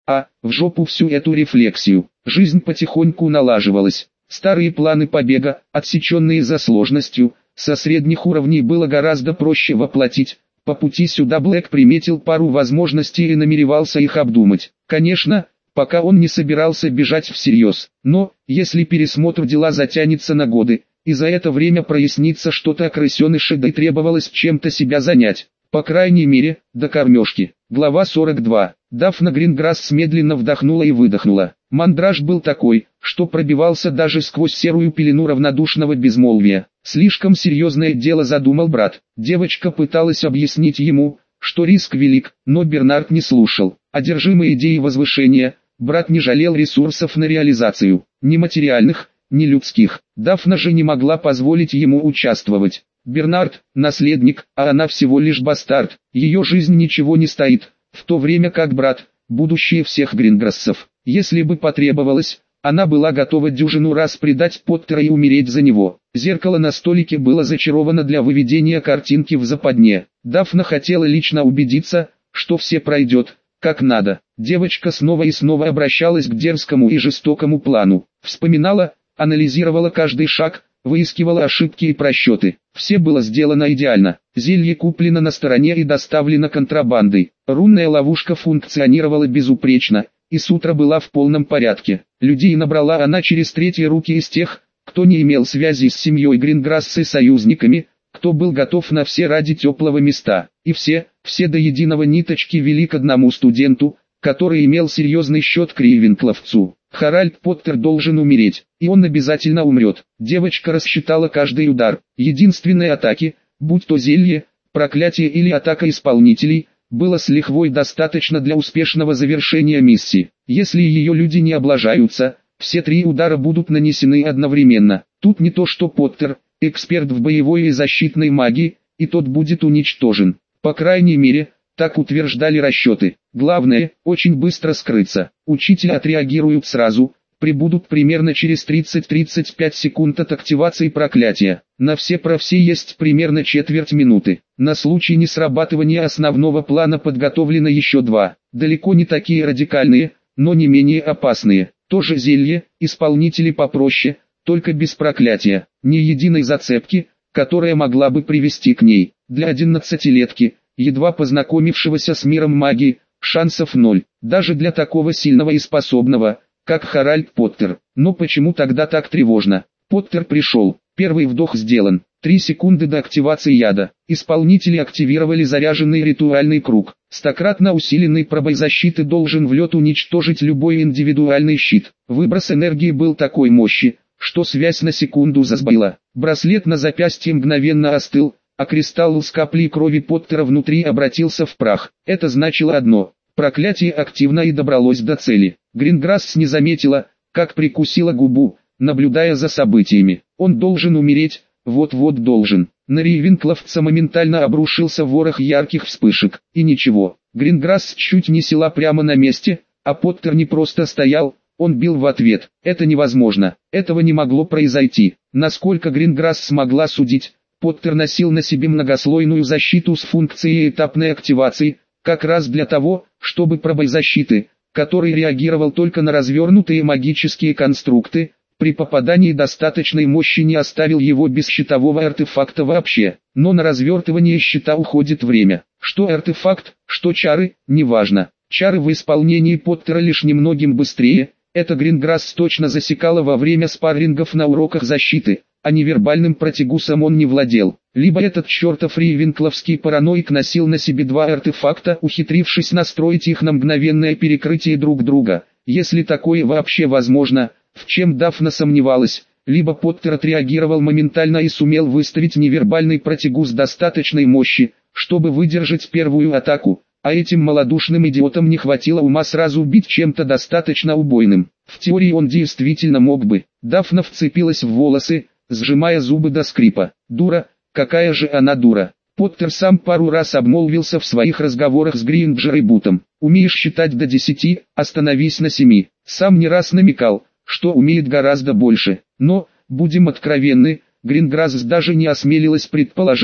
А, в жопу всю эту рефлексию. Жизнь потихоньку налаживалась. Старые планы побега, отсеченные за сложностью, со средних уровней было гораздо проще воплотить. По пути сюда Блэк приметил пару возможностей и намеревался их обдумать. Конечно, пока он не собирался бежать всерьез. Но, если пересмотр дела затянется на годы, и за это время прояснится что-то о крысеныше, да и требовалось чем-то себя занять. По крайней мере, до кормежки. Глава 42. Дафна Гринграсс медленно вдохнула и выдохнула. Мандраж был такой, что пробивался даже сквозь серую пелену равнодушного безмолвия. Слишком серьезное дело задумал брат. Девочка пыталась объяснить ему, что риск велик, но Бернард не слушал. Одержимый идеей возвышения, брат не жалел ресурсов на реализацию. Ни материальных, ни людских. Дафна же не могла позволить ему участвовать. Бернард – наследник, а она всего лишь бастард. Ее жизнь ничего не стоит, в то время как брат – будущее всех Гринграссов. Если бы потребовалось, она была готова дюжину раз предать Поттера и умереть за него. Зеркало на столике было зачаровано для выведения картинки в западне. Дафна хотела лично убедиться, что все пройдет, как надо. Девочка снова и снова обращалась к дерзкому и жестокому плану. Вспоминала, анализировала каждый шаг, выискивала ошибки и просчеты. Все было сделано идеально. Зелье куплено на стороне и доставлено контрабандой. Рунная ловушка функционировала безупречно, и сутра была в полном порядке. Людей набрала она через третьи руки из тех, кто не имел связи с семьей Гринграсс и союзниками, кто был готов на все ради теплого места. И все до единого ниточки вели к одному студенту, который имел серьезный счет к Рейвенкловцу. Харальд Поттер должен умереть, и он обязательно умрет. Девочка рассчитала каждый удар. Единственные атаки, будь то зелье, проклятие или атака исполнителей, было с лихвой достаточно для успешного завершения миссии. Если ее люди не облажаются, все три удара будут нанесены одновременно. Тут не то что Поттер, эксперт в боевой и защитной магии, и тот будет уничтожен. По крайней мере, так утверждали расчеты. Главное, очень быстро скрыться. Учителя отреагируют сразу, прибудут примерно через 30-35 секунд от активации проклятия. На все про все есть примерно четверть минуты. На случай несрабатывания основного плана подготовлено еще два. Далеко не такие радикальные, но не менее опасные. Тоже зелье, исполнители попроще, только без проклятия. Ни единой зацепки, которая могла бы привести к ней. Для 11-летки, едва познакомившегося с миром магии, шансов ноль. Даже для такого сильного и способного, как Харальд Поттер. Но почему тогда так тревожно? Поттер пришел. Первый вдох сделан. 3 секунды до активации яда. Исполнители активировали заряженный ритуальный круг. Стократно усиленный пробой защиты должен в лед уничтожить любой индивидуальный щит. Выброс энергии был такой мощи, что связь на секунду засбоила. Браслет на запястье мгновенно остыл, а кристалл с каплей крови Поттера внутри обратился в прах. Это значило одно: проклятие активно и добралось до цели. Гринграсс не заметила, как прикусила губу, наблюдая за событиями. Он должен умереть, вот-вот должен. На Рейвенкловца моментально обрушился ворох ярких вспышек. И ничего, Гринграсс чуть не села прямо на месте, а Поттер не просто стоял, он бил в ответ. Это невозможно, этого не могло произойти. Насколько Гринграсс смогла судить, Поттер носил на себе многослойную защиту с функцией этапной активации, как раз для того, чтобы пробой защиты, который реагировал только на развернутые магические конструкты, при попадании достаточной мощи не оставил его без щитового артефакта вообще. Но на развертывание щита уходит время. Что артефакт, что чары, неважно. Чары в исполнении Поттера лишь немногим быстрее, это Гринграсс точно засекала во время спаррингов на уроках защиты, а невербальным протигусом он не владел. Либо этот чертов рейвенкловский параноик носил на себе два артефакта, ухитрившись настроить их на мгновенное перекрытие друг друга, если такое вообще возможно, в чем Дафна сомневалась. Либо Поттер отреагировал моментально и сумел выставить невербальный протигус достаточной мощи, чтобы выдержать первую атаку, а этим малодушным идиотам не хватило ума сразу убить чем-то достаточно убойным. В теории он действительно мог бы. Дафна вцепилась в волосы, сжимая зубы до скрипа. Дура, какая же она дура. Поттер сам пару раз обмолвился в своих разговорах с Гринджерибутом. Умеешь считать до 10, остановись на 7. Сам не раз намекал, что умеет гораздо больше. Но, будем откровенны, Гринграсс даже не осмелилась предположить,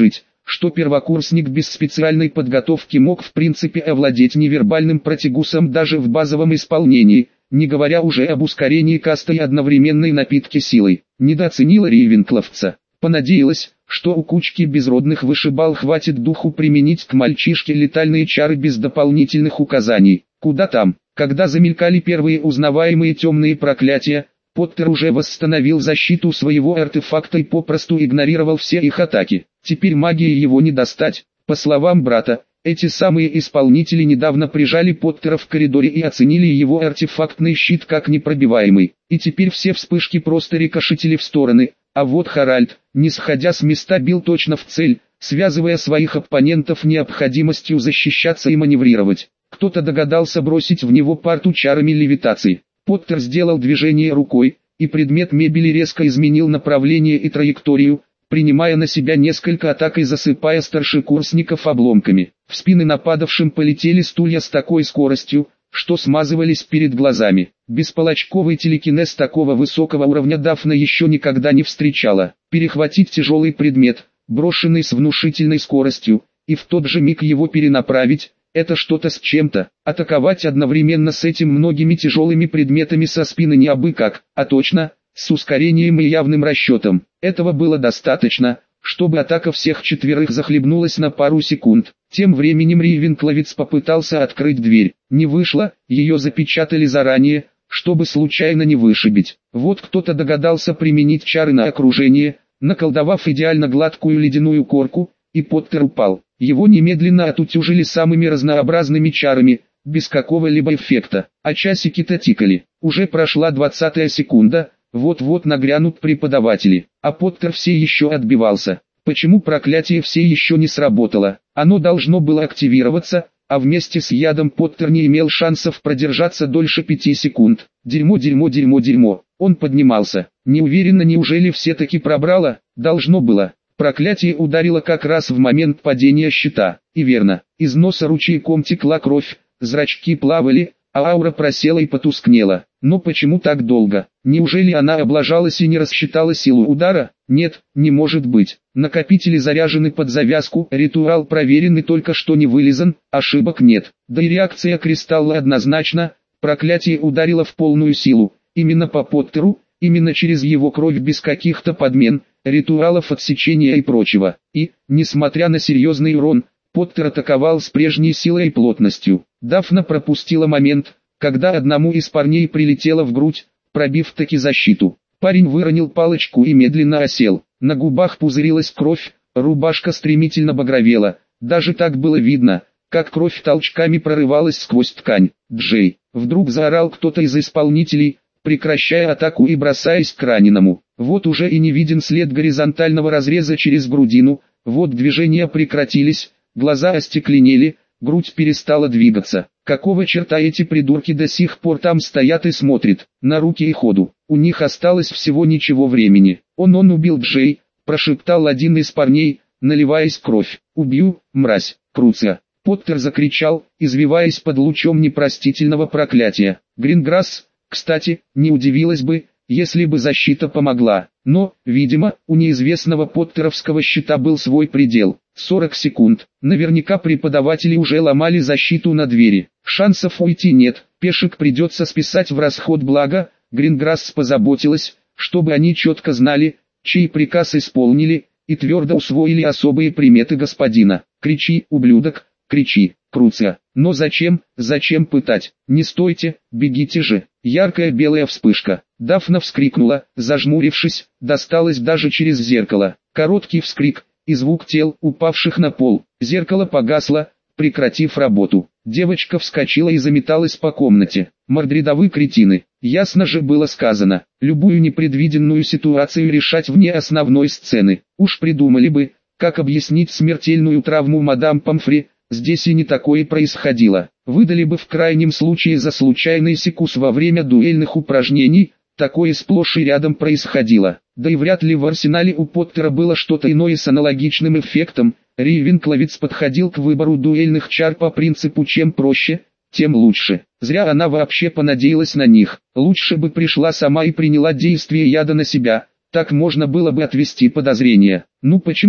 что первокурсник без специальной подготовки мог в принципе овладеть невербальным протигусом даже в базовом исполнении, не говоря уже об ускорении каста и одновременной напитке силой. Недооценила рейвенкловца. Понадеялась, что у кучки безродных вышибал хватит духу применить к мальчишке летальные чары без дополнительных указаний. Куда там, когда замелькали первые узнаваемые темные проклятия, Поттер уже восстановил защиту своего артефакта и попросту игнорировал все их атаки. Теперь магии его не достать. По словам брата, эти самые исполнители недавно прижали Поттера в коридоре и оценили его артефактный щит как непробиваемый. И теперь все вспышки просто рикошетили в стороны, а вот Харальд, не сходя с места, бил точно в цель, связывая своих оппонентов необходимостью защищаться и маневрировать. Кто-то догадался бросить в него парту чарами левитации. Поттер сделал движение рукой, и предмет мебели резко изменил направление и траекторию, принимая на себя несколько атак и засыпая старшекурсников обломками. В спины нападавшим полетели стулья с такой скоростью, что смазывались перед глазами. Бесполочковый телекинез такого высокого уровня Дафна еще никогда не встречала. Перехватить тяжелый предмет, брошенный с внушительной скоростью, и в тот же миг его перенаправить – это что-то с чем-то. Атаковать одновременно с этим многими тяжелыми предметами со спины не абы как, а точно, с ускорением и явным расчетом. Этого было достаточно, чтобы атака всех четверых захлебнулась на пару секунд. Тем временем рейвенкловец попытался открыть дверь. Не вышло, ее запечатали заранее, чтобы случайно не вышибить. Вот кто-то догадался применить чары на окружение, наколдовав идеально гладкую ледяную корку, и Поттер упал. Его немедленно отутюжили самыми разнообразными чарами, без какого-либо эффекта. А часики-то тикали. Уже прошла 20-я секунда, вот-вот нагрянут преподаватели. А Поттер все еще отбивался. Почему проклятие все еще не сработало? Оно должно было активироваться, а вместе с ядом Поттер не имел шансов продержаться дольше 5 секунд. Дерьмо, дерьмо, дерьмо, дерьмо. Он поднимался. Неуверенно, неужели все-таки пробрало? Должно было. Проклятие ударило как раз в момент падения щита. И верно, из носа ручейком текла кровь, зрачки плавали, а аура просела и потускнела. Но почему так долго? Неужели она облажалась и не рассчитала силу удара? Нет, не может быть. Накопители заряжены под завязку, ритуал проверен и только что не вылизан, ошибок нет. Да и реакция кристалла однозначна, проклятие ударило в полную силу. Именно по Поттеру, именно через его кровь без каких-то подмен, ритуалов отсечения и прочего. И, несмотря на серьезный урон, Поттер атаковал с прежней силой и плотностью. Дафна пропустила момент, когда одному из парней прилетело в грудь, пробив таки защиту. Парень выронил палочку и медленно осел. На губах пузырилась кровь, рубашка стремительно багровела. Даже так было видно, как кровь толчками прорывалась сквозь ткань. «Джей!» — вдруг заорал кто-то из исполнителей, прекращая атаку и бросаясь к раненому. Вот уже и не виден след горизонтального разреза через грудину, вот движения прекратились, глаза остекленели, грудь перестала двигаться. Какого черта эти придурки до сих пор там стоят и смотрят, на руки и ходу? У них осталось всего ничего времени. Он убил Джей, прошептал один из парней, наливаясь кровь. «Убью, мразь, Круция!» Поттер закричал, извиваясь под лучом непростительного проклятия. Гринграсс, кстати, не удивилась бы, если бы защита помогла. Но, видимо, у неизвестного поттеровского щита был свой предел. 40 секунд. Наверняка преподаватели уже ломали защиту на двери. Шансов уйти нет, пешек придется списать в расход, благо Гринграсс позаботилась, чтобы они четко знали, чей приказ исполнили, и твердо усвоили особые приметы господина. «Кричи, ублюдок, кричи, Круция!» Но зачем пытать? Не стойте, бегите же. Яркая белая вспышка. Дафна вскрикнула, зажмурившись, досталась даже через зеркало. Короткий вскрик, и звук тел, упавших на пол. Зеркало погасло, прекратив работу. Девочка вскочила и заметалась по комнате. Мордредовы кретины. Ясно же было сказано, любую непредвиденную ситуацию решать вне основной сцены. Уж придумали бы, как объяснить смертельную травму мадам Помфри. Здесь и не такое происходило. Выдали бы в крайнем случае за случайный секус во время дуэльных упражнений, такое сплошь и рядом происходило. Да и вряд ли в арсенале у Поттера было что-то иное с аналогичным эффектом. Рейвенкловец подходил к выбору дуэльных чар по принципу «чем проще, тем лучше». Зря она вообще понадеялась на них. Лучше бы пришла сама и приняла действие яда на себя, так можно было бы отвести подозрения. Ну почему?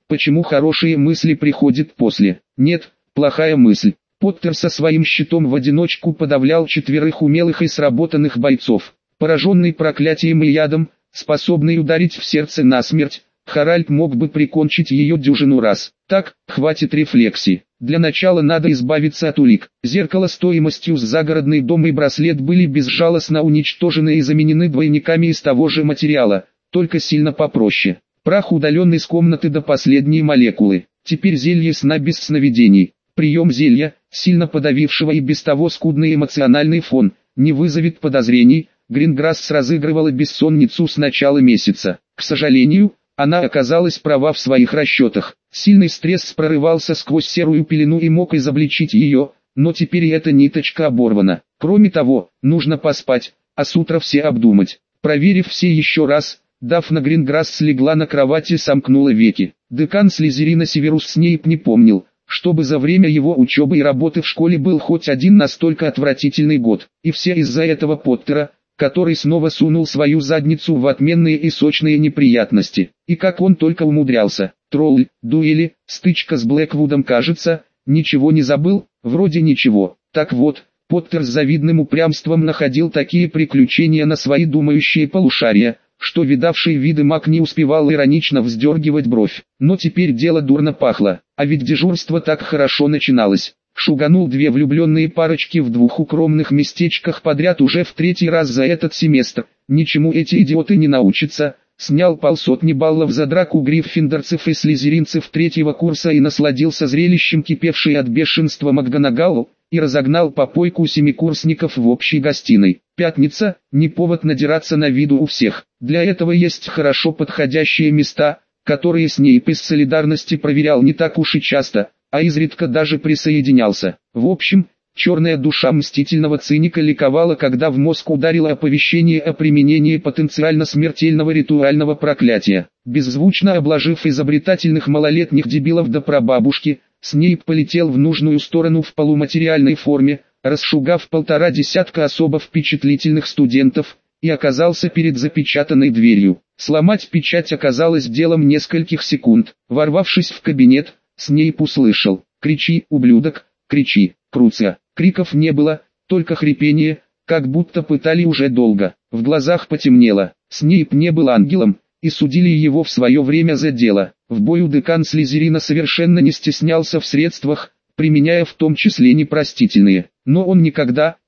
Почему хорошие мысли приходят после? Нет, плохая мысль. Поттер со своим щитом в одиночку подавлял 4 умелых и сработанных бойцов. Пораженный проклятием и ядом, способный ударить в сердце насмерть, Харальд мог бы прикончить ее дюжину раз. Так, хватит рефлексий. Для начала надо избавиться от улик. Зеркало стоимостью с загородный дом и браслет были безжалостно уничтожены и заменены двойниками из того же материала, только сильно попроще. Прах удален из комнаты до последней молекулы. Теперь зелье сна без сновидений. Прием зелья, сильно подавившего и без того скудный эмоциональный фон, не вызовет подозрений. Гринграсс разыгрывала бессонницу с начала месяца. К сожалению, она оказалась права в своих расчетах. Сильный стресс прорывался сквозь серую пелену и мог изобличить ее, но теперь и эта ниточка оборвана. Кроме того, нужно поспать, а с утра все обдумать. Проверив все еще раз, Дафна Гринграсс легла на кровати и сомкнула веки. Декан Слизерина Северус Снейп не помнил, чтобы за время его учебы и работы в школе был хоть один настолько отвратительный год. И все из-за этого Поттера, который снова сунул свою задницу в отменные и сочные неприятности. И как он только умудрялся. Тролль, дуэли, стычка с Блэквудом, кажется, ничего не забыл, вроде ничего. Так вот, Поттер с завидным упрямством находил такие приключения на свои думающие полушария, что видавший виды маг не успевал иронично вздергивать бровь. Но теперь дело дурно пахло, а ведь дежурство так хорошо начиналось. Шуганул 2 влюбленные парочки в 2 укромных местечках подряд уже в 3-й раз за этот семестр. Ничему эти идиоты не научатся. Снял 500 баллов за драку гриффиндорцев и слизеринцев 3-го курса и насладился зрелищем кипевшей от бешенства МакГонагал, и разогнал попойку семикурсников в общей гостиной. Пятница – не повод надираться на виду у всех. Для этого есть хорошо подходящие места, которые Снейп из солидарности проверял не так уж и часто, а изредка даже присоединялся. В общем, черная душа мстительного циника ликовала, когда в мозг ударило оповещение о применении потенциально смертельного ритуального проклятия. Беззвучно обложив изобретательных малолетних дебилов до прабабушки, Снейп полетел в нужную сторону в полуматериальной форме, расшугав 1,5 десятка особо впечатлительных студентов, и оказался перед запечатанной дверью. Сломать печать оказалось делом нескольких секунд. Ворвавшись в кабинет, Снейп услышал: «Кричи, ублюдок, кричи!» Круция. Криков не было, только хрипение, как будто пытали уже долго. В глазах потемнело. Снейп не был ангелом, и судили его в свое время за дело. В бою декан Слизерина совершенно не стеснялся в средствах, применяя в том числе непростительные. Но он никогда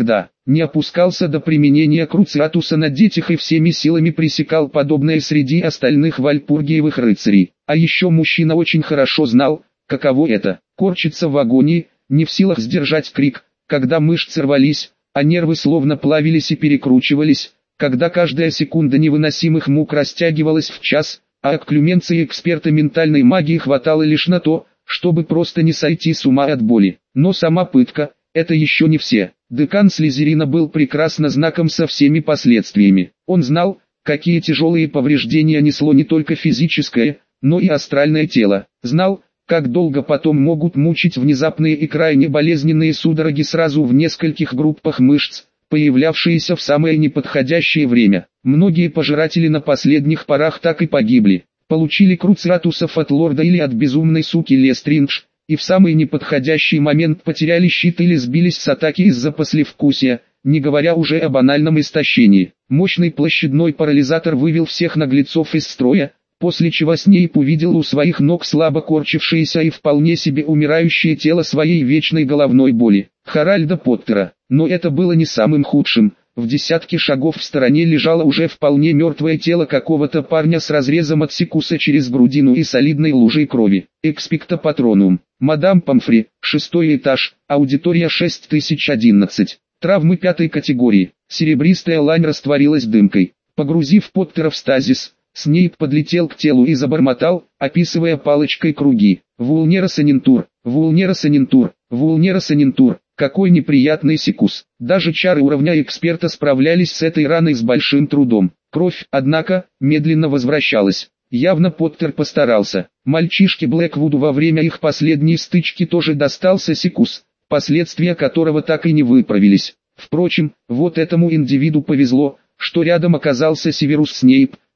не опускался до применения круциатуса на детях и всеми силами пресекал подобное среди остальных вальпургиевых рыцарей. А еще мужчина очень хорошо знал, каково это – корчиться в агонии, не в силах сдержать крик, когда мышцы рвались, а нервы словно плавились и перекручивались, когда каждая секунда невыносимых мук растягивалась в час, а окклюменции эксперта ментальной магии хватало лишь на то, чтобы просто не сойти с ума от боли. Но сама пытка – это еще не все. Декан Слизерина был прекрасно знаком со всеми последствиями. Он знал, какие тяжелые повреждения несло не только физическое, но и астральное тело. Знал, как долго потом могут мучить внезапные и крайне болезненные судороги сразу в нескольких группах мышц, появлявшиеся в самое неподходящее время. Многие пожиратели на последних порах так и погибли. Получили круциатусов от лорда или от безумной суки Лестриндж, и в самый неподходящий момент потеряли щит или сбились с атаки из-за послевкусия, не говоря уже о банальном истощении. Мощный площадной парализатор вывел всех наглецов из строя, после чего Снейп увидел у своих ног слабо корчившееся и вполне себе умирающее тело своей вечной головной боли, Харальда Поттера. Но это было не самым худшим. В десятке шагов в стороне лежало уже вполне мертвое тело какого-то парня с разрезом от сикуса через грудину и солидной лужей крови. Экспекто патронум. Мадам Помфри, 6-й этаж, аудитория 6011. Травмы 5-й категории. Серебристая лань растворилась дымкой. Погрузив Поттера в стазис, Снейп подлетел к телу и забормотал, описывая палочкой круги. Вулнерасанентур, вулнерасанентур, вулнерасанентур. Какой неприятный сикус. Даже чары уровня эксперта справлялись с этой раной с большим трудом. Кровь, однако, медленно возвращалась. Явно Поттер постарался. Мальчишке Блэквуду во время их последней стычки тоже достался сикус, последствия которого так и не выправились. Впрочем, вот этому индивиду повезло, что рядом оказался Северус Снейп,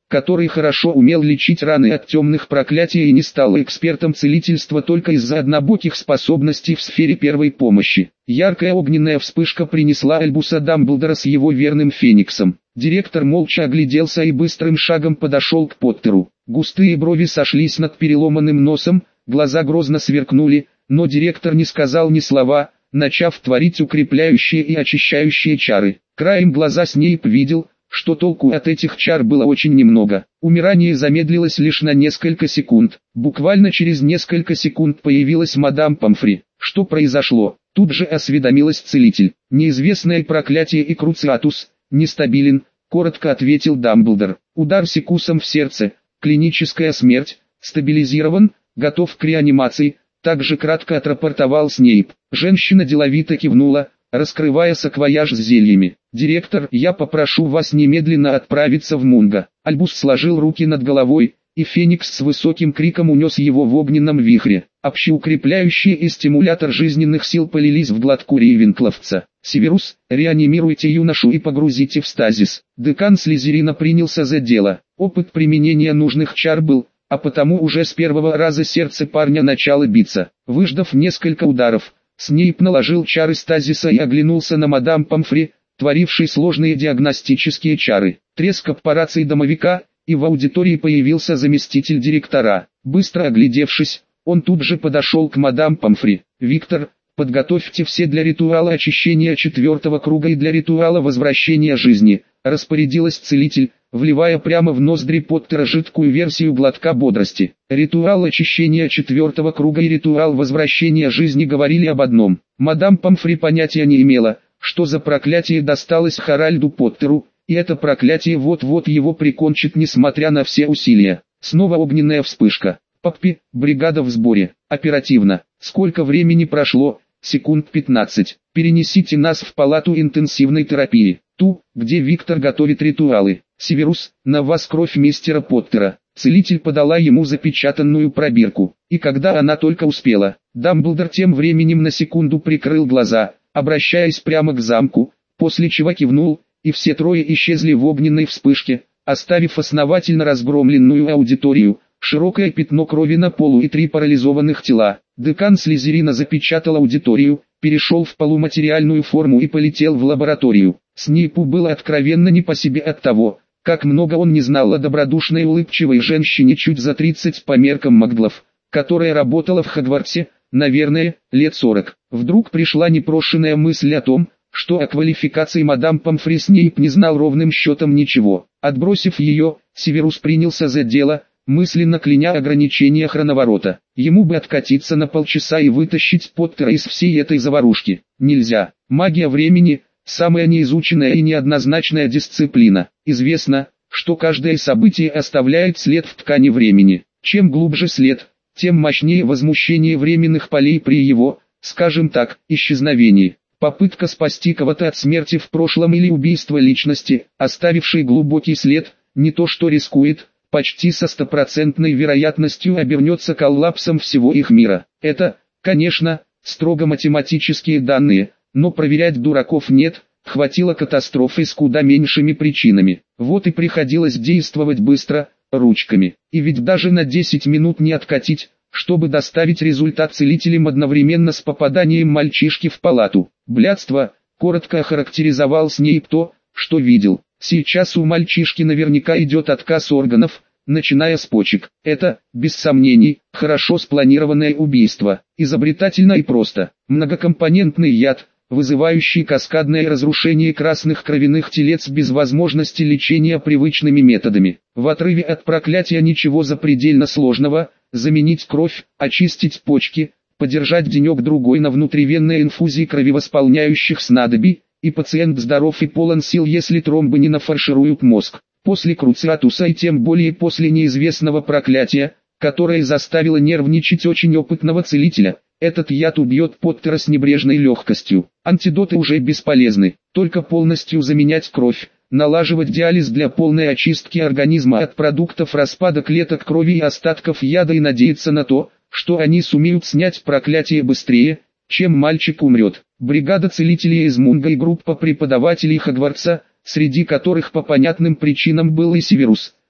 который хорошо умел лечить раны от темных проклятий и не стал экспертом целительства только из-за однобоких способностей в сфере первой помощи. Яркая огненная вспышка принесла Альбуса Дамблдора с его верным Фениксом. Директор молча огляделся и быстрым шагом подошел к Поттеру. Густые брови сошлись над переломанным носом, глаза грозно сверкнули, но директор не сказал ни слова, начав творить укрепляющие и очищающие чары. Краем глаза Снейп видел, что толку от этих чар было очень немного. Умирание замедлилось лишь на несколько секунд. Буквально через несколько секунд появилась мадам Помфри. Что произошло? Тут же осведомилась целитель. Неизвестное проклятие и Круциатус нестабилен, коротко ответил Дамблдор. Удар секусом в сердце, клиническая смерть, стабилизирован, готов к реанимации, также кратко отрапортовал Снейп. Женщина деловито кивнула, раскрывая саквояж с зельями. «Директор, я попрошу вас немедленно отправиться в Мунго». Альбус сложил руки над головой, и Феникс с высоким криком унес его в огненном вихре. Общеукрепляющий и стимулятор жизненных сил полились в глотку рейвенкловца. «Северус, реанимируйте юношу и погрузите в стазис». Декан Слизерина принялся за дело. Опыт применения нужных чар был, а потому уже с первого раза сердце парня начало биться. Выждав несколько ударов, Снейп наложил чары стазиса и оглянулся на мадам Помфри, творившей сложные диагностические чары. Треск аппарации домовика, и в аудитории появился заместитель директора. Быстро оглядевшись, он тут же подошел к мадам Помфри. «Виктор, подготовьте все для ритуала очищения 4-го круга и для ритуала возвращения жизни», распорядилась целитель, вливая прямо в ноздри Поттера жидкую версию глотка бодрости. Ритуал очищения 4-го круга и ритуал возвращения жизни говорили об одном. Мадам Помфри понятия не имела, что за проклятие досталось Харальду Поттеру, и это проклятие вот-вот его прикончит несмотря на все усилия. Снова огненная вспышка. «Поппи, бригада в сборе. Оперативно. Сколько времени прошло?» «Секунд 15. Перенесите нас в палату интенсивной терапии. Ту, где Виктор готовит ритуалы. Северус, на вас кровь мистера Поттера». Целитель подала ему запечатанную пробирку. И когда она только успела, Дамблдор тем временем на секунду прикрыл глаза, обращаясь прямо к замку, после чего кивнул, и все трое исчезли в огненной вспышке, оставив основательно разгромленную аудиторию, широкое пятно крови на полу и 3 парализованных тела. Декан Слизерина запечатал аудиторию, перешел в полуматериальную форму и полетел в лабораторию. Снейпу было откровенно не по себе от того, как много он не знал о добродушной улыбчивой женщине чуть за 30 по меркам маглов, которая работала в Хогвартсе, наверное, лет 40. Вдруг пришла непрошенная мысль о том, что о квалификации мадам Помфри Снейп не знал ровным счетом ничего. Отбросив ее, Северус принялся за дело, мысленно кляня ограничения хроноворота. Ему бы откатиться на полчаса и вытащить Поттера из всей этой заварушки. Нельзя. Магия времени – самая неизученная и неоднозначная дисциплина. Известно, что каждое событие оставляет след в ткани времени. Чем глубже след, тем мощнее возмущение временных полей при его, скажем так, исчезновении. Попытка спасти кого-то от смерти в прошлом или убийство личности, оставившей глубокий след, не то что рискует, почти со 100% вероятностью обернется коллапсом всего их мира. Это, конечно, строго математические данные, но проверять дураков нет, хватило катастрофы с куда меньшими причинами. Вот и приходилось действовать быстро, ручками. И ведь даже на 10 минут не откатить, чтобы доставить результат целителям одновременно с попаданием мальчишки в палату. Блядство, коротко охарактеризовал Снейп то, что видел. Сейчас у мальчишки наверняка идет отказ органов, начиная с почек. Это, без сомнений, хорошо спланированное убийство. Изобретательно и просто. Многокомпонентный яд, вызывающий каскадное разрушение красных кровяных телец без возможности лечения привычными методами. В отрыве от проклятия ничего запредельно сложного. Заменить кровь, очистить почки, подержать денек-другой на внутривенной инфузии кровевосполняющих снадобий, и пациент здоров и полон сил, если тромбы не нафаршируют мозг. После Круциатуса и тем более после неизвестного проклятия, которое заставило нервничать очень опытного целителя, этот яд убьет Поттера с небрежной легкостью. Антидоты уже бесполезны, только полностью заменять кровь, налаживать диализ для полной очистки организма от продуктов распада клеток крови и остатков яда и надеяться на то, что они сумеют снять проклятие быстрее, чем мальчик умрет. Бригада целителей из Мунго и группа преподавателей Хогвартса, среди которых по понятным причинам был и Северус,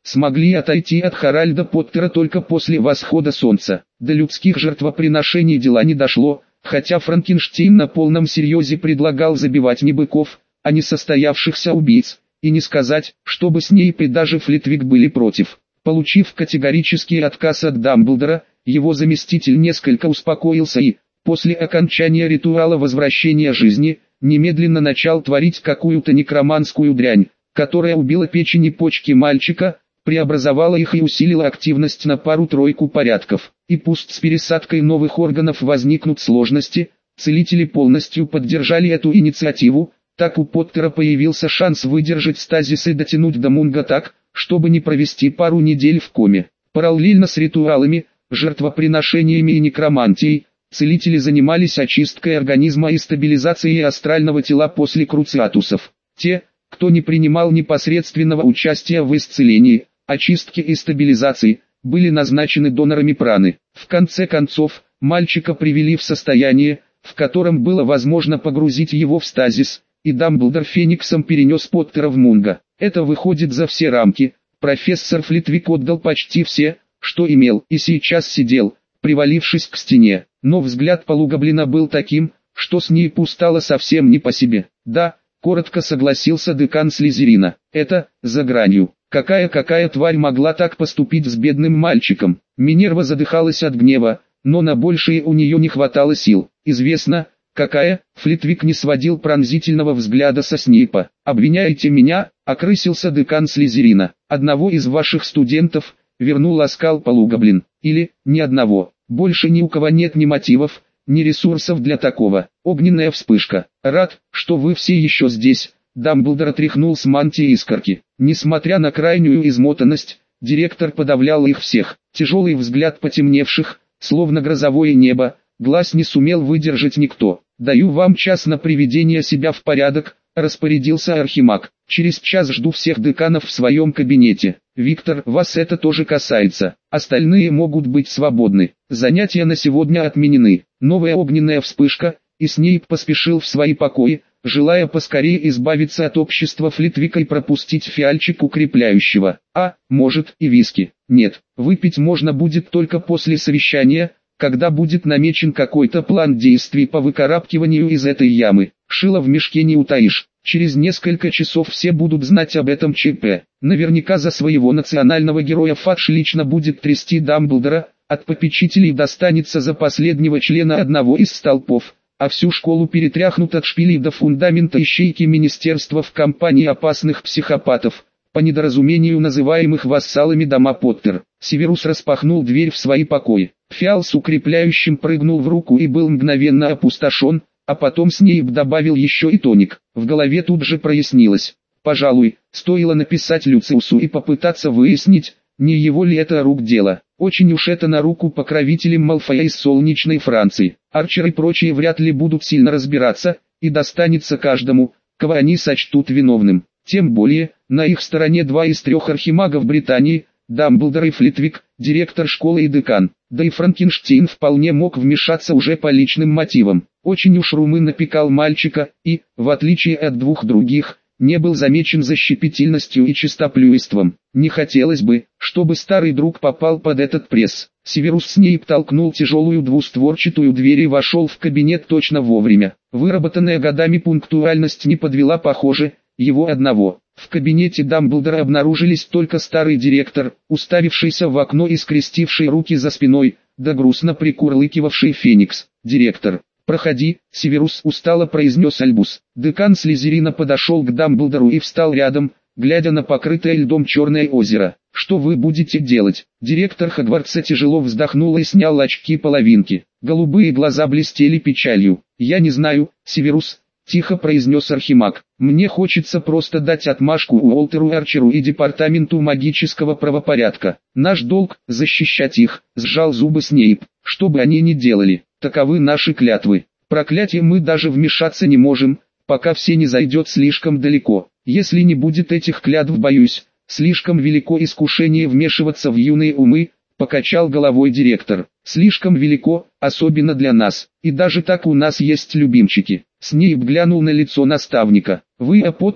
смогли отойти от Харальда Поттера только после восхода солнца. До людских жертвоприношений дела не дошло, хотя Франкенштейн на полном серьезе предлагал забивать не быков, а несостоявшихся убийц, и не сказать, чтобы Снейп и даже Флитвик были против. Получив категорический отказ от Дамблдора, его заместитель несколько успокоился и, после окончания ритуала возвращения жизни, немедленно начал творить какую-то некроманскую дрянь, которая убила печень и почки мальчика, преобразовала их и усилила активность на пару-тройку порядков. И пусть с пересадкой новых органов возникнут сложности, целители полностью поддержали эту инициативу, так у Поттера появился шанс выдержать стазис и дотянуть до Мунга так, чтобы не провести пару недель в коме. Параллельно с ритуалами, жертвоприношениями и некромантией, целители занимались очисткой организма и стабилизацией астрального тела после круциатусов. Те, кто не принимал непосредственного участия в исцелении, очистке и стабилизации, были назначены донорами праны. В конце концов, мальчика привели в состояние, в котором было возможно погрузить его в стазис, и Дамблдор Фениксом перенес Поттера в Мунга. Это выходит за все рамки. Профессор Флитвик отдал почти все, что имел, и сейчас сидел, привалившись к стене. Но взгляд полугоблина был таким, что Снейпу стало совсем не по себе. «Да», — коротко согласился декан Слизерина, — «это, за гранью». Какая тварь могла так поступить с бедным мальчиком? Минерва задыхалась от гнева, но на большее у нее не хватало сил. Известно, какая. Флитвик не сводил пронзительного взгляда со Снейпа. «Обвиняете меня?» — окрысился декан Слизерина. «Одного из ваших студентов», — вернул оскал полугоблин. «Или, ни одного. Больше ни у кого нет ни мотивов, ни ресурсов для такого». Огненная вспышка. «Рад, что вы все еще здесь». Дамблдор отряхнул с мантии искорки. Несмотря на крайнюю измотанность, директор подавлял их всех. Тяжелый взгляд потемневших, словно грозовое небо, глаз не сумел выдержать никто. «Даю вам час на приведение себя в порядок», — распорядился Архимаг. «Через час жду всех деканов в своем кабинете. Виктор, вас это тоже касается. Остальные могут быть свободны. Занятия на сегодня отменены». Новая огненная вспышка, и Снейп поспешил в свои покои, желая поскорее избавиться от общества Флитвика и пропустить фиальчик укрепляющего. Может, и виски. Нет, выпить можно будет только после совещания, когда будет намечен какой-то план действий по выкарабкиванию из этой ямы. Шило в мешке не утаишь. Через несколько часов все будут знать об этом ЧП. Наверняка за своего национального героя Фадж лично будет трясти Дамблдора, от попечителей достанется за последнего члена одного из столпов, а всю школу перетряхнут от шпилей до фундамента ищейки министерства в компании опасных психопатов, по недоразумению называемых вассалами дома Поттер. Северус распахнул дверь в свои покои. Фиал с укрепляющим прыгнул в руку и был мгновенно опустошен, а потом Снейп добавил еще и тоник. В голове тут же прояснилось. Пожалуй, стоило написать Люциусу и попытаться выяснить, не его ли это рук дело. Очень уж это на руку покровителям Малфоя из солнечной Франции. Арчер и прочие вряд ли будут сильно разбираться, и достанется каждому, кого они сочтут виновным. Тем более, на их стороне два из трех архимагов Британии, Дамблдор и Флитвик, директор школы и декан. Да и Франкенштейн вполне мог вмешаться уже по личным мотивам. Очень уж румын напекал мальчика и, в отличие от двух других, не был замечен за щепетильностью и чистоплюйством. Не хотелось бы, чтобы старый друг попал под этот пресс. Северус Снейп толкнул тяжелую двустворчатую дверь и вошел в кабинет точно вовремя. Выработанная годами пунктуальность не подвела, похоже, его одного. В кабинете Дамблдора обнаружились только старый директор, уставившийся в окно и скрестивший руки за спиной, да грустно прикурлыкивавший Феникс. «Директор, проходи», — Северус устало произнес Альбус. Декан Слизерина подошел к Дамблдору и встал рядом, глядя на покрытое льдом черное озеро. «Что вы будете делать?» Директор Хогвартса тяжело вздохнул и снял очки-половинки. Голубые глаза блестели печалью. «Я не знаю, Северус», — тихо произнес Архимаг. «Мне хочется просто дать отмашку Уолтеру Арчеру и Департаменту магического правопорядка. Наш долг — защищать их», — сжал зубы Снейп. «Что бы они ни делали, таковы наши клятвы. Проклятие мы даже вмешаться не можем, пока все не зайдет слишком далеко. Если не будет этих клятв, боюсь, слишком велико искушение вмешиваться в юные умы», — покачал головой директор. «Слишком велико, особенно для нас, и даже так у нас есть любимчики». Снейп глянул на лицо наставника. «Вы о Поттере?»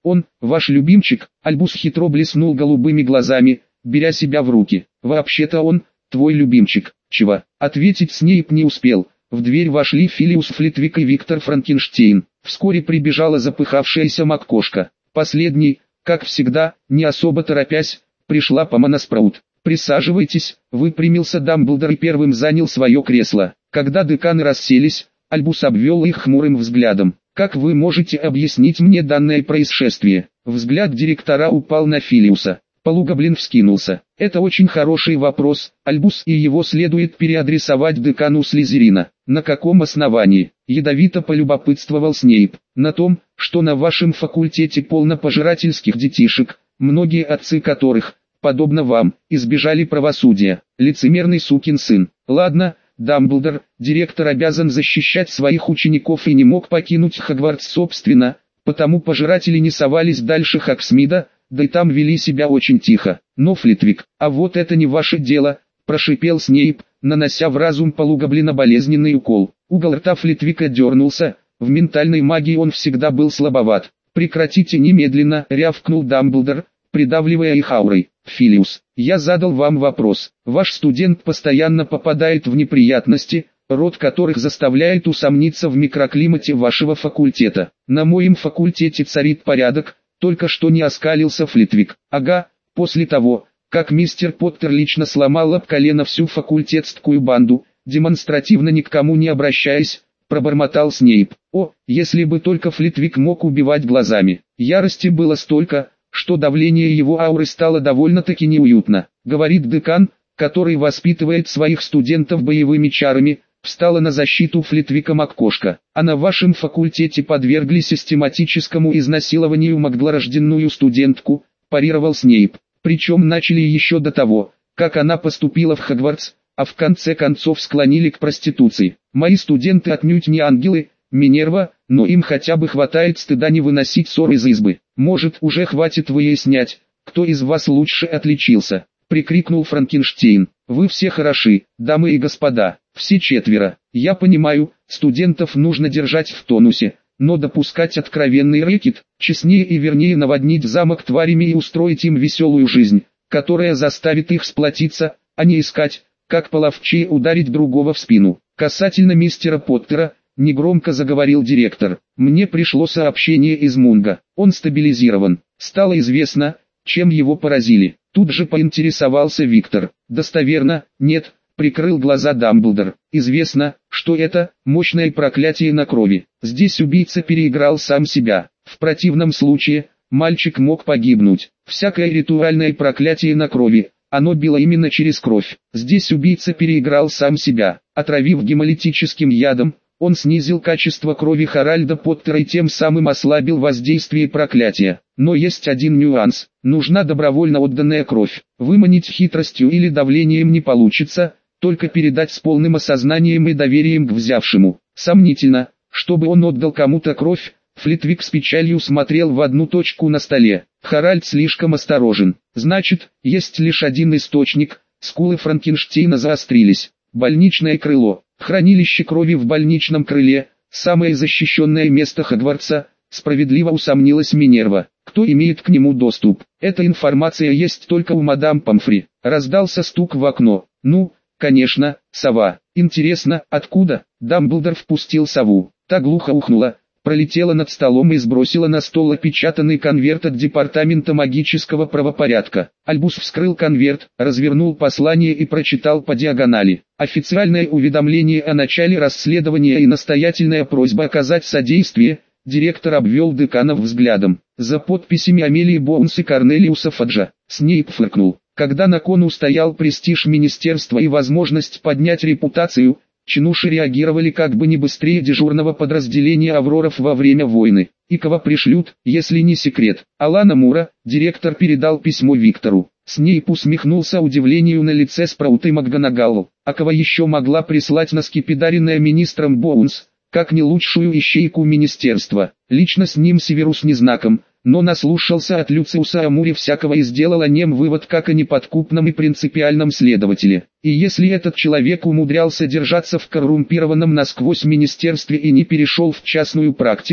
Он, ваш любимчик. Альбус хитро блеснул голубыми глазами, беря себя в руки. Вообще-то он, твой любимчик. Чего? Ответить Снейп не успел. В дверь вошли Филиус Флитвик и Виктор Франкенштейн. Вскоре прибежала запыхавшаяся МакКошка. Последний, как всегда, не особо торопясь, пришла Помона Спраут. «Присаживайтесь», — выпрямился Дамблдор и первым занял свое кресло. Когда деканы расселись, Альбус обвел их хмурым взглядом. «Как вы можете объяснить мне данное происшествие?» Взгляд директора упал на Филиуса. Полугоблин вскинулся. «Это очень хороший вопрос, Альбус, и его следует переадресовать декану Слизерина». «На каком основании?» — ядовито полюбопытствовал Снейп. «На том, что на вашем факультете полно пожирательских детишек, многие отцы которых, подобно вам, избежали правосудия. Лицемерный сукин сын. Ладно, Дамблдор, директор обязан защищать своих учеников и не мог покинуть Хогвартс собственно, потому пожиратели не совались дальше Хоксмида, да и там вели себя очень тихо. Но Флитвик, а вот это не ваше дело», — прошипел Снейп, нанося в разум полугоблина болезненный укол. Угол рта Флитвика дернулся, в ментальной магии он всегда был слабоват. «Прекратите немедленно», — рявкнул Дамблдор, придавливая их аурой. «Филиус, я задал вам вопрос. Ваш студент постоянно попадает в неприятности, род которых заставляет усомниться в микроклимате вашего факультета. На моем факультете царит порядок», — только что не оскалился Флитвик. «Ага, после того, как мистер Поттер лично сломал об колено всю факультетскую банду, демонстративно ни к кому не обращаясь», — пробормотал Снейп. «О, если бы только Флитвик мог убивать глазами». Ярости было столько, что давление его ауры стало довольно-таки неуютно. Говорит декан, который воспитывает своих студентов боевыми чарами, встала на защиту Флитвика МакКошка. А на вашем факультете подвергли систематическому изнасилованию магдалорожденную студентку, парировал Снейп. Причем начали еще до того, как она поступила в Хогвартс, а в конце концов склонили к проституции. Мои студенты отнюдь не ангелы, Минерва, но им хотя бы хватает стыда не выносить ссор из избы. Может, уже хватит выяснять, кто из вас лучше отличился, прикрикнул Франкенштейн. Вы все хороши, дамы и господа, все четверо. Я понимаю, студентов нужно держать в тонусе, но допускать откровенный рэкет, честнее и вернее наводнить замок тварями и устроить им веселую жизнь, которая заставит их сплотиться, а не искать, как половчее ударить другого в спину. Касательно мистера Поттера, негромко заговорил директор. Мне пришло сообщение из Мунга. Он стабилизирован. Стало известно, чем его поразили. Тут же поинтересовался Виктор. Достоверно, нет, прикрыл глаза Дамблдор. Известно, что это мощное проклятие на крови. Здесь убийца переиграл сам себя. В противном случае, мальчик мог погибнуть. Всякое ритуальное проклятие на крови, оно било именно через кровь. Здесь убийца переиграл сам себя. Отравив гемолитическим ядом, он снизил качество крови Харальда Поттера и тем самым ослабил воздействие проклятия. Но есть один нюанс. Нужна добровольно отданная кровь. Выманить хитростью или давлением не получится, только передать с полным осознанием и доверием к взявшему. Сомнительно, чтобы он отдал кому-то кровь. Флитвик с печалью смотрел в одну точку на столе. Харальд слишком осторожен. Значит, есть лишь один источник. Скулы Франкенштейна заострились. Больничное крыло. Хранилище крови в больничном крыле, самое защищенное место Хогвартса, справедливо усомнилась Минерва. Кто имеет к нему доступ? Эта информация есть только у мадам Помфри. Раздался стук в окно. Ну, конечно, сова. Интересно, откуда? Дамблдор впустил сову. Та глухо ухнула, пролетела над столом и сбросила на стол опечатанный конверт от Департамента магического правопорядка. Альбус вскрыл конверт, развернул послание и прочитал по диагонали. Официальное уведомление о начале расследования и настоятельная просьба оказать содействие. Директор обвел деканов взглядом. За подписями Амелии Боунс и Корнелиуса Фаджа. Снейп фыркнул. Когда на кону стоял престиж министерства и возможность поднять репутацию, чинуши реагировали как бы не быстрее дежурного подразделения Авроров во время войны. И кого пришлют, если не секрет? Алана Мура, директор передал письмо Виктору. Снейп усмехнулся удивлению на лице Спраут и МакГонагалл. А кого еще могла прислать наскепидаренная министром Боунс, как не лучшую ищейку министерства? Лично с ним Северус не знаком, но наслушался от Люциуса о Муре всякого и сделал о нем вывод как о неподкупном и принципиальном следователе. И если этот человек умудрялся держаться в коррумпированном насквозь министерстве и не перешел в частную практику,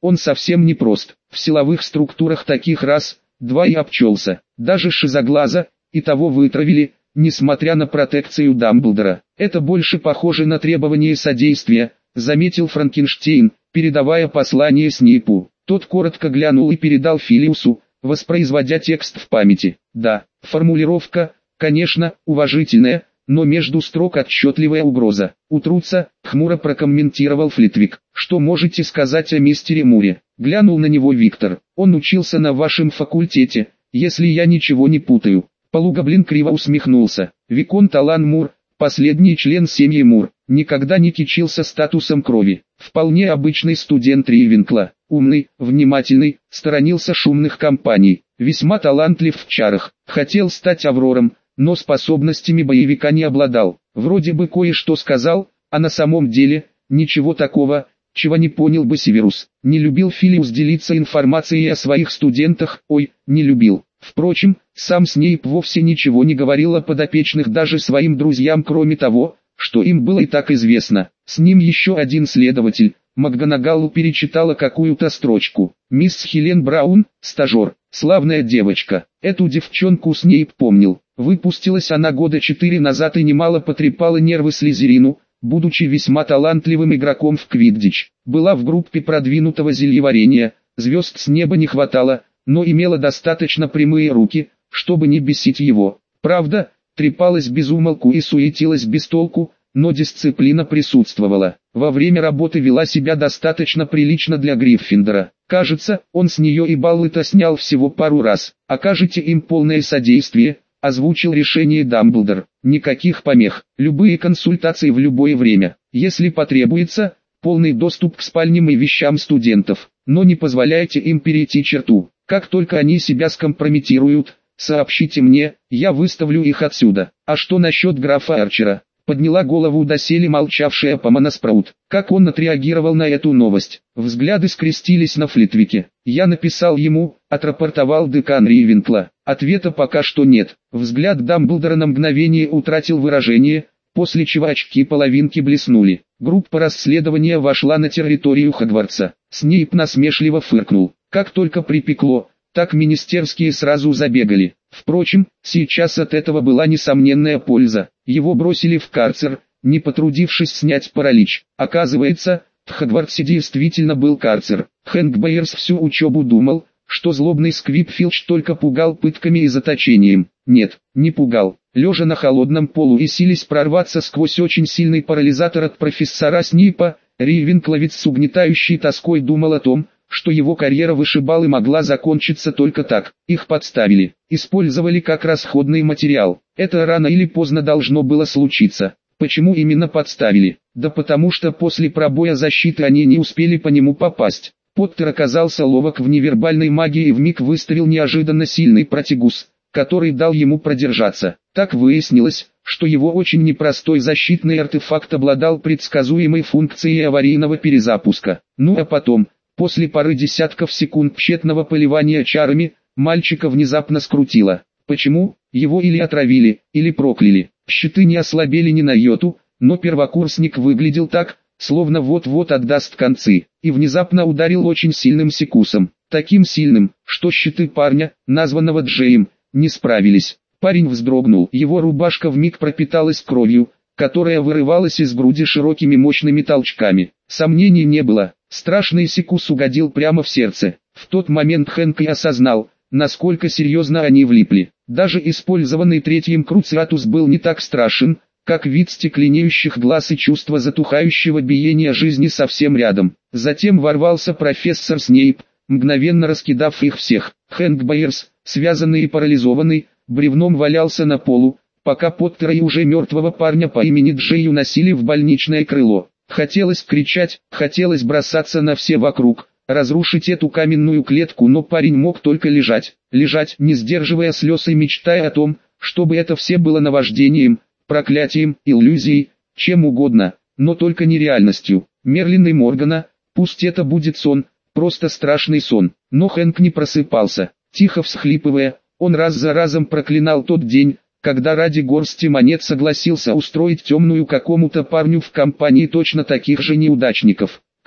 Он совсем не прост. В силовых структурах таких раз, два и обчелся. Даже Шизоглаза, и того вытравили, несмотря на протекцию Дамблдора. Это больше похоже на требование содействия, заметил Франкенштейн, передавая послание Снейпу. Тот коротко глянул и передал Филиусу, воспроизводя текст в памяти. Да, формулировка, конечно, уважительная, но между строк отчетливая угроза. «Утрутся», — хмуро прокомментировал Флитвик. «Что можете сказать о мистере Муре?» Глянул на него Виктор. «Он учился на вашем факультете, если я ничего не путаю». Полугоблин криво усмехнулся. Виконт Алан Мур, последний член семьи Мур, никогда не кичился статусом крови. Вполне обычный студент Ривенкла. Умный, внимательный, сторонился шумных компаний. Весьма талантлив в чарах. Хотел стать Аврором, но способностями боевика не обладал. Вроде бы кое-что сказал, а на самом деле, ничего такого, чего не понял бы Северус. Не любил Филиус делиться информацией о своих студентах, не любил. Впрочем, сам Снейп вовсе ничего не говорил о подопечных даже своим друзьям, кроме того, что им было и так известно. С ним еще один следователь. МакГонагалл перечитала какую-то строчку. «Мисс Хелен Браун, стажер, славная девочка». Эту девчонку Снейп помнил. Выпустилась она года 4 назад и немало потрепала нервы Слизерину, будучи весьма талантливым игроком в квиддич. Была в группе продвинутого зельеварения, звезд с неба не хватало, но имела достаточно прямые руки, чтобы не бесить его. Правда, трепалась без умолку и суетилась без толку, но дисциплина присутствовала. Во время работы вела себя достаточно прилично для Гриффиндора. Кажется, он с нее и баллы-то снял всего пару раз. «Окажете им полное содействие», — озвучил решение Дамблдор. «Никаких помех, любые консультации в любое время. Если потребуется, полный доступ к спальням и вещам студентов. Но не позволяйте им перейти черту. Как только они себя скомпрометируют, сообщите мне, я выставлю их отсюда». «А что насчет графа Арчера?» Подняла голову доселе молчавшая Помона Спраут. Как он отреагировал на эту новость? Взгляды скрестились на Флитвике. «Я написал ему», — отрапортовал декан Ривенкла. Ответа пока что нет. Взгляд Дамблдора на мгновение утратил выражение, после чего очки половинки блеснули. Группа расследования вошла на территорию Хогвартса. Снейп насмешливо фыркнул. Как только припекло, так министерские сразу забегали. Впрочем, сейчас от этого была несомненная польза. Его бросили в карцер, не потрудившись снять паралич. Оказывается, в Хогвартсе действительно был карцер. Хэнк Байерс всю учебу думал, что злобный Сквибфилч только пугал пытками и заточением. Нет, не пугал. Лежа на холодном полу и силясь прорваться сквозь очень сильный парализатор от профессора Снейпа, Ривенкловец с угнетающей тоской думал о том, что его карьера вышибалы могла закончиться только так. Их подставили, использовали как расходный материал. Это рано или поздно должно было случиться. Почему именно подставили? Да потому что после пробоя защиты они не успели по нему попасть. Поттер оказался ловок в невербальной магии и вмиг выставил неожиданно сильный протигус, который дал ему продержаться. Так выяснилось, что его очень непростой защитный артефакт обладал предсказуемой функцией аварийного перезапуска. Ну а потом, после пары десятков секунд тщетного поливания чарами, мальчика внезапно скрутило. Почему? Его или отравили, или прокляли. Щиты не ослабели ни на йоту, но первокурсник выглядел так, словно вот-вот отдаст концы, и внезапно ударил очень сильным секусом. Таким сильным, что щиты парня, названного Джеем, не справились. Парень вздрогнул, его рубашка вмиг пропиталась кровью, которая вырывалась из груди широкими мощными толчками. Сомнений не было, страшный секус угодил прямо в сердце. В тот момент Хэнк и осознал, насколько серьезно они влипли. Даже использованный третьим Круциатус был не так страшен, как вид стекленеющих глаз и чувство затухающего биения жизни совсем рядом. Затем ворвался профессор Снейп, мгновенно раскидав их всех. Хэнк Байерс, связанный и парализованный, бревном валялся на полу, пока Поттера и уже мертвого парня по имени Джей уносили в больничное крыло. Хотелось кричать, хотелось бросаться на все вокруг, разрушить эту каменную клетку, но парень мог только лежать, не сдерживая слез и мечтая о том, чтобы это все было наваждением, проклятием, иллюзией, чем угодно, но только не реальностью. Мерлин и Моргана, пусть это будет сон, просто страшный сон. Но Хэнк не просыпался. Тихо всхлипывая, он раз за разом проклинал тот день, когда ради горсти монет согласился устроить темную какому-то парню в компании точно таких же неудачников. Как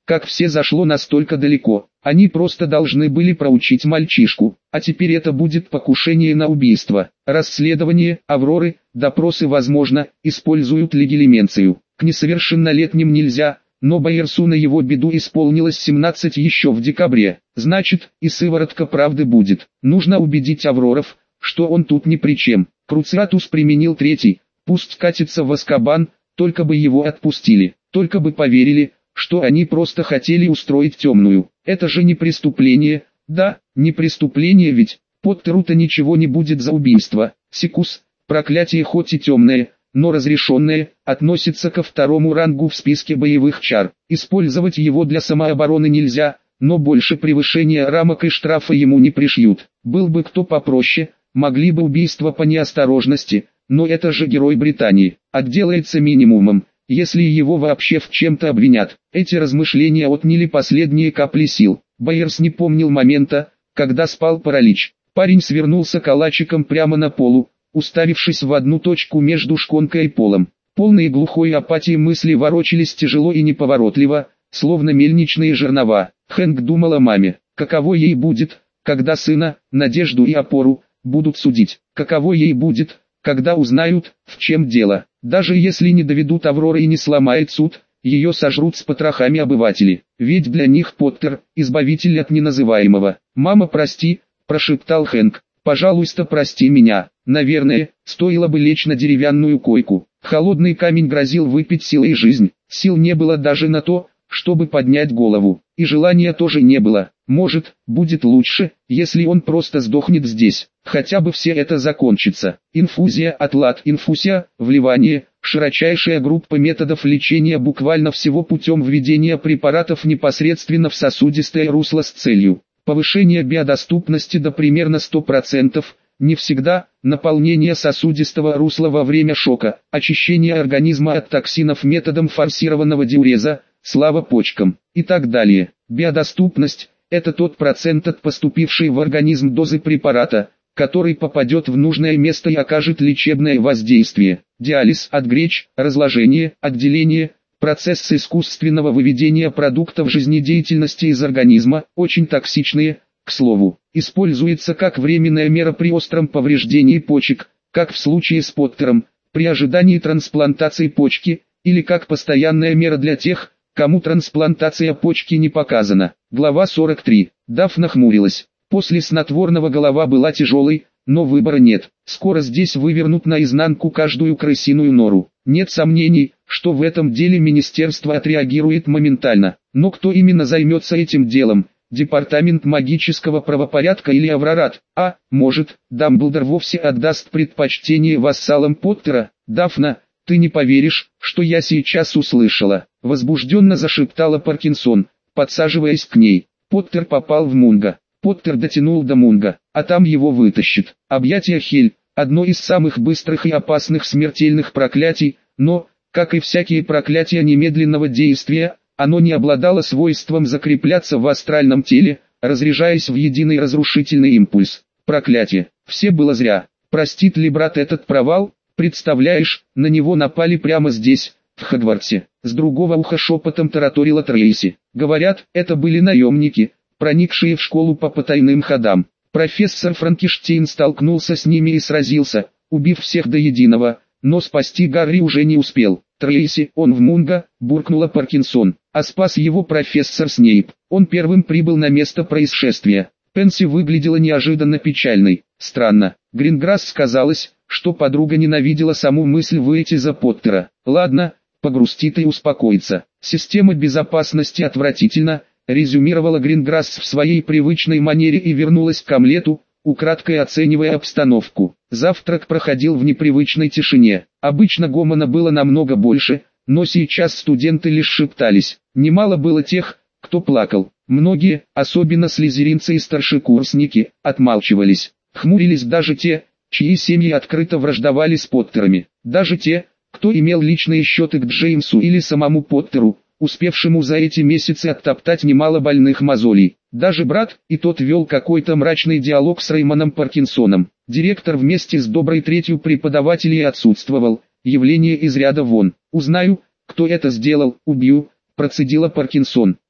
как все зашло настолько далеко. Они просто должны были проучить мальчишку, а теперь это будет покушение на убийство. Расследование, Авроры, допросы возможно, используют легилименцию. К несовершеннолетним нельзя, но Байерсу на его беду исполнилось 17 еще в декабре. Значит, и сыворотка правды будет. Нужно убедить Авроров, что он тут ни при чем. Круциатус применил третий, пусть катится в Азкабан, только бы его отпустили, только бы поверили, что они просто хотели устроить темную. Это же не преступление, да, не преступление ведь, Поттеру-то ничего не будет за убийство. Секус, проклятие хоть и темное, но разрешенное, относится ко второму рангу в списке боевых чар. Использовать его для самообороны нельзя, но больше превышения рамок и штрафа ему не пришьют. Был бы кто попроще, могли бы убийство по неосторожности, но это же герой Британии, отделается минимумом, если его вообще в чем-то обвинят. Эти размышления отняли последние капли сил. Байерс не помнил момента, когда спал паралич. Парень свернулся калачиком прямо на полу, уставившись в одну точку между шконкой и полом. Полные глухой апатии мысли ворочались тяжело и неповоротливо, словно мельничные жернова. Хэнк думал о маме. Каково ей будет, когда сына, надежду и опору, будут судить? Каково ей будет, когда узнают, в чем дело? Даже если не доведут Авроры и не сломает суд, ее сожрут с потрохами обыватели. Ведь для них Поттер – избавитель от неназываемого. «Мама, прости», – прошептал Хэнк. «Пожалуйста, прости меня. Наверное, стоило бы лечь на деревянную койку». Холодный камень грозил выпить силы и жизнь. Сил не было даже на то, чтобы поднять голову. И желания тоже не было. Может, будет лучше, если он просто сдохнет здесь. Хотя бы все это закончится. Инфузия, атлат, инфузия, вливание, широчайшая группа методов лечения буквально всего путем введения препаратов непосредственно в сосудистое русло с целью повышения биодоступности до примерно 100%, не всегда, наполнение сосудистого русла во время шока, очищение организма от токсинов методом форсированного диуреза, слава почкам, и так далее. Биодоступность – это тот процент от поступившей в организм дозы препарата, который попадет в нужное место и окажет лечебное воздействие. Диализ от греч, разложение, отделение, процесс искусственного выведения продуктов жизнедеятельности из организма, очень токсичные, к слову, используется как временная мера при остром повреждении почек, как в случае с Поттером, при ожидании трансплантации почки, или как постоянная мера для тех, кому трансплантация почки не показана. Глава 43. Дафна хмурилась. После снотворного голова была тяжелой, но выбора нет. Скоро здесь вывернут наизнанку каждую крысиную нору. Нет сомнений, что в этом деле министерство отреагирует моментально. Но кто именно займется этим делом? Департамент магического правопорядка или Аврорат? А, может, Дамблдор вовсе отдаст предпочтение вассалам Поттера? Дафна, ты не поверишь, что я сейчас услышала. Возбужденно зашептала Паркинсон, подсаживаясь к ней. Поттер попал в Мунга. Поттер дотянул до Мунга, а там его вытащит. Объятие Хель – одно из самых быстрых и опасных смертельных проклятий, но, как и всякие проклятия немедленного действия, оно не обладало свойством закрепляться в астральном теле, разряжаясь в единый разрушительный импульс. Проклятие. Все было зря. Простит ли брат этот провал? Представляешь, на него напали прямо здесь, в Хогвартсе. С другого уха шепотом тараторила Трейси. Говорят, это были наемники, проникшие в школу по потайным ходам. Профессор Франкенштейн столкнулся с ними и сразился, убив всех до единого, но спасти Гарри уже не успел. Трейси, он в Мунга, буркнула Паркинсон, а спас его профессор Снейп. Он первым прибыл на место происшествия. Пенси выглядела неожиданно печальной. Странно, Гринграсс сказалось, что подруга ненавидела саму мысль выйти за Поттера. Ладно, погрустит и успокоится. Система безопасности отвратительна, резюмировала Гринграсс в своей привычной манере и вернулась к омлету, украдкой оценивая обстановку. Завтрак проходил в непривычной тишине. Обычно гомона было намного больше, но сейчас студенты лишь шептались. Немало было тех, кто плакал. Многие, особенно слизеринцы и старшекурсники, отмалчивались. Хмурились даже те, чьи семьи открыто враждовали с Поттерами. Даже те, кто имел личные счеты к Джеймсу или самому Поттеру, успевшему за эти месяцы оттоптать немало больных мозолей. Даже брат, и тот вел какой-то мрачный диалог с Реймоном Паркинсоном. Директор вместе с доброй третью преподавателей отсутствовал, явление из ряда вон. «Узнаю, кто это сделал, убью», процедила Паркинсон.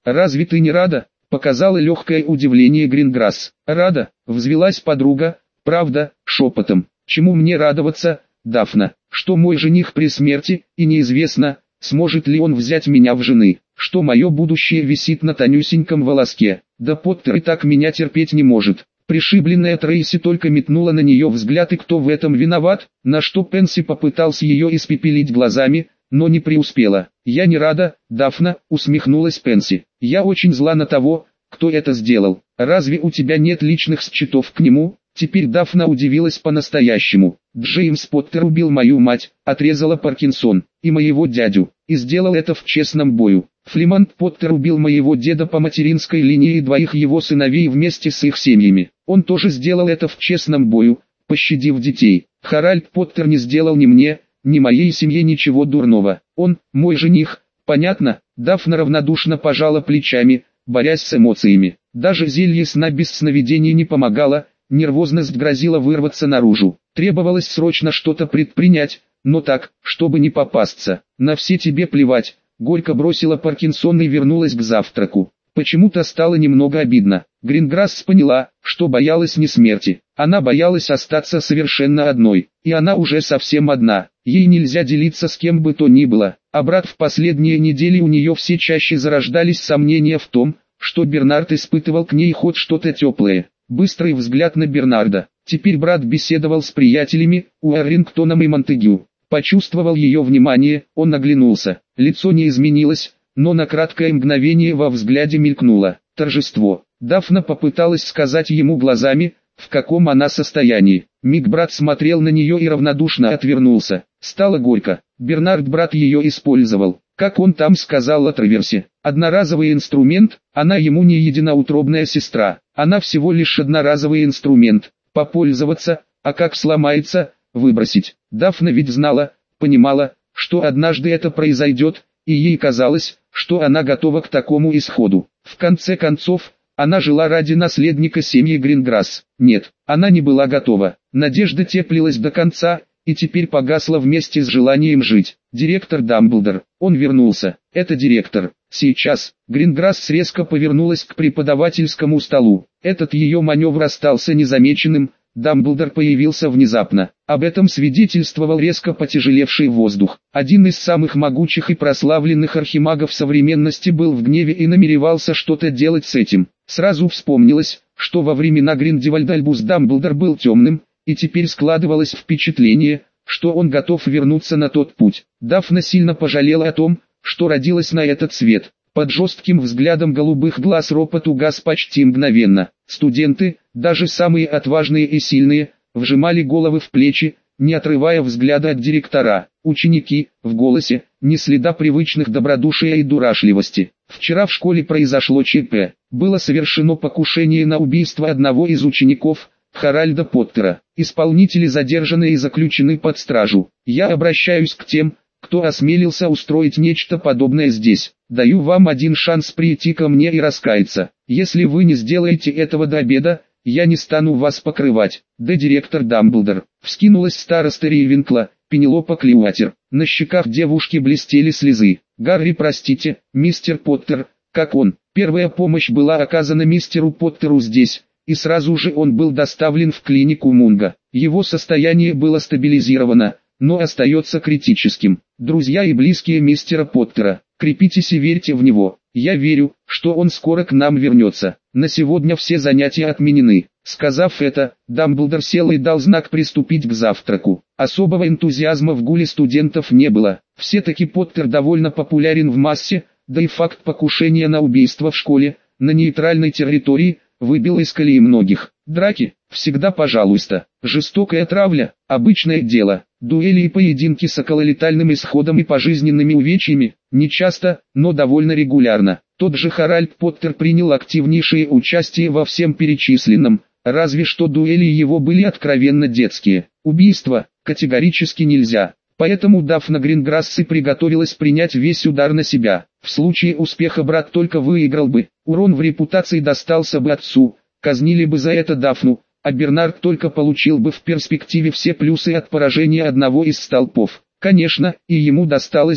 «Разве ты не рада?» — показала легкое удивление Гринграсс. «Рада?» — взвилась подруга. «Правда?» — шепотом. «Чему мне радоваться, Дафна? Что мой жених при смерти, и неизвестно, сможет ли он взять меня в жены, что мое будущее висит на тонюсеньком волоске. Да Поттер и так меня терпеть не может». Пришибленная Трейси только метнула на нее взгляд, и кто в этом виноват, на что Пенси попытался ее испепелить глазами, но не преуспела. «Я не рада, Дафна», — усмехнулась Пенси. «Я очень зла на того, кто это сделал. Разве у тебя нет личных счетов к нему?» Теперь Дафна удивилась по-настоящему. «Джеймс Поттер убил мою мать, отрезала Паркинсон, и моего дядю, и сделал это в честном бою. Флемант Поттер убил моего деда по материнской линии и двоих его сыновей вместе с их семьями. Он тоже сделал это в честном бою, пощадив детей. Харальд Поттер не сделал ни мне, ни моей семье ничего дурного. Он, мой жених, понятно?» Дафна равнодушно пожала плечами, борясь с эмоциями. Даже зелье сна без сновидений не помогало, нервозность грозила вырваться наружу. Требовалось срочно что-то предпринять, но так, чтобы не попасться. «На все тебе плевать», — горько бросила Паркинсон и вернулась к завтраку. Почему-то стало немного обидно. Гринграсс поняла, что боялась не смерти. Она боялась остаться совершенно одной. И она уже совсем одна. Ей нельзя делиться с кем бы то ни было. А брат, в последние недели у нее все чаще зарождались сомнения в том, что Бернард испытывал к ней хоть что-то теплое. Быстрый взгляд на Бернарда. Теперь брат беседовал с приятелями, Уоррингтоном и Монтегю. Почувствовал ее внимание, он оглянулся. Лицо не изменилось, но на краткое мгновение во взгляде мелькнуло торжество. Дафна попыталась сказать ему глазами, в каком она состоянии. Миг брат смотрел на нее и равнодушно отвернулся. Стало горько. Бернард брат ее использовал. Как он там сказал о Траверсе, одноразовый инструмент, она ему не единоутробная сестра. Она всего лишь одноразовый инструмент. Попользоваться, а как сломается, выбросить. Дафна ведь знала, понимала, что однажды это произойдет, и ей казалось, что она готова к такому исходу. В конце концов, она жила ради наследника семьи Гринграсс. Нет, она не была готова. Надежда теплилась до конца, и теперь погасла вместе с желанием жить. Директор Дамблдор, он вернулся. Это директор. Сейчас. Гринграсс резко повернулась к преподавательскому столу. Этот ее маневр остался незамеченным. Дамблдор появился внезапно. Об этом свидетельствовал резко потяжелевший воздух. Один из самых могучих и прославленных архимагов современности был в гневе и намеревался что-то делать с этим. Сразу вспомнилось, что во времена Гриндевальда Альбус Дамблдор был темным, и теперь складывалось впечатление, что он готов вернуться на тот путь. Дафна сильно пожалела о том, что родилась на этот свет. Под жестким взглядом голубых глаз ропот угас почти мгновенно. Студенты, даже самые отважные и сильные, вжимали головы в плечи, не отрывая взгляда от директора. Ученики, в голосе, ни следа привычных добродушия и дурашливости. Вчера в школе произошло ЧП. Было совершено покушение на убийство одного из учеников, Харальда Поттера. Исполнители задержаны и заключены под стражу. Я обращаюсь к тем, кто осмелился устроить нечто подобное здесь. Даю вам один шанс прийти ко мне и раскаяться. Если вы не сделаете этого до обеда, я не стану вас покрывать. Да, директор Дамблдор. Вскинулась староста Рейвенкла, Пенелопа Клюатер. На щеках девушки блестели слезы. Гарри, простите, мистер Поттер, как он? Первая помощь была оказана мистеру Поттеру здесь, и сразу же он был доставлен в клинику Мунга. Его состояние было стабилизировано, но остается критическим. Друзья и близкие мистера Поттера, крепитесь и верьте в него. Я верю, что он скоро к нам вернется. На сегодня все занятия отменены. Сказав это, Дамблдор сел и дал знак приступить к завтраку. Особого энтузиазма в гуле студентов не было. Все-таки Поттер довольно популярен в массе, да и факт покушения на убийство в школе, на нейтральной территории, выбил из колеи многих. Драки, всегда пожалуйста. Жестокая травля, обычное дело. Дуэли и поединки с окололетальным исходом и пожизненными увечьями, не часто, но довольно регулярно. Тот же Харальд Поттер принял активнейшее участие во всем перечисленном, разве что дуэли его были откровенно детские. Убийства категорически нельзя. Поэтому Дафна Гринграсс и приготовилась принять весь удар на себя. В случае успеха брат только выиграл бы, урон в репутации достался бы отцу, казнили бы за это Дафну, а Бернард только получил бы в перспективе все плюсы от поражения одного из столпов. Конечно, и ему досталось бы,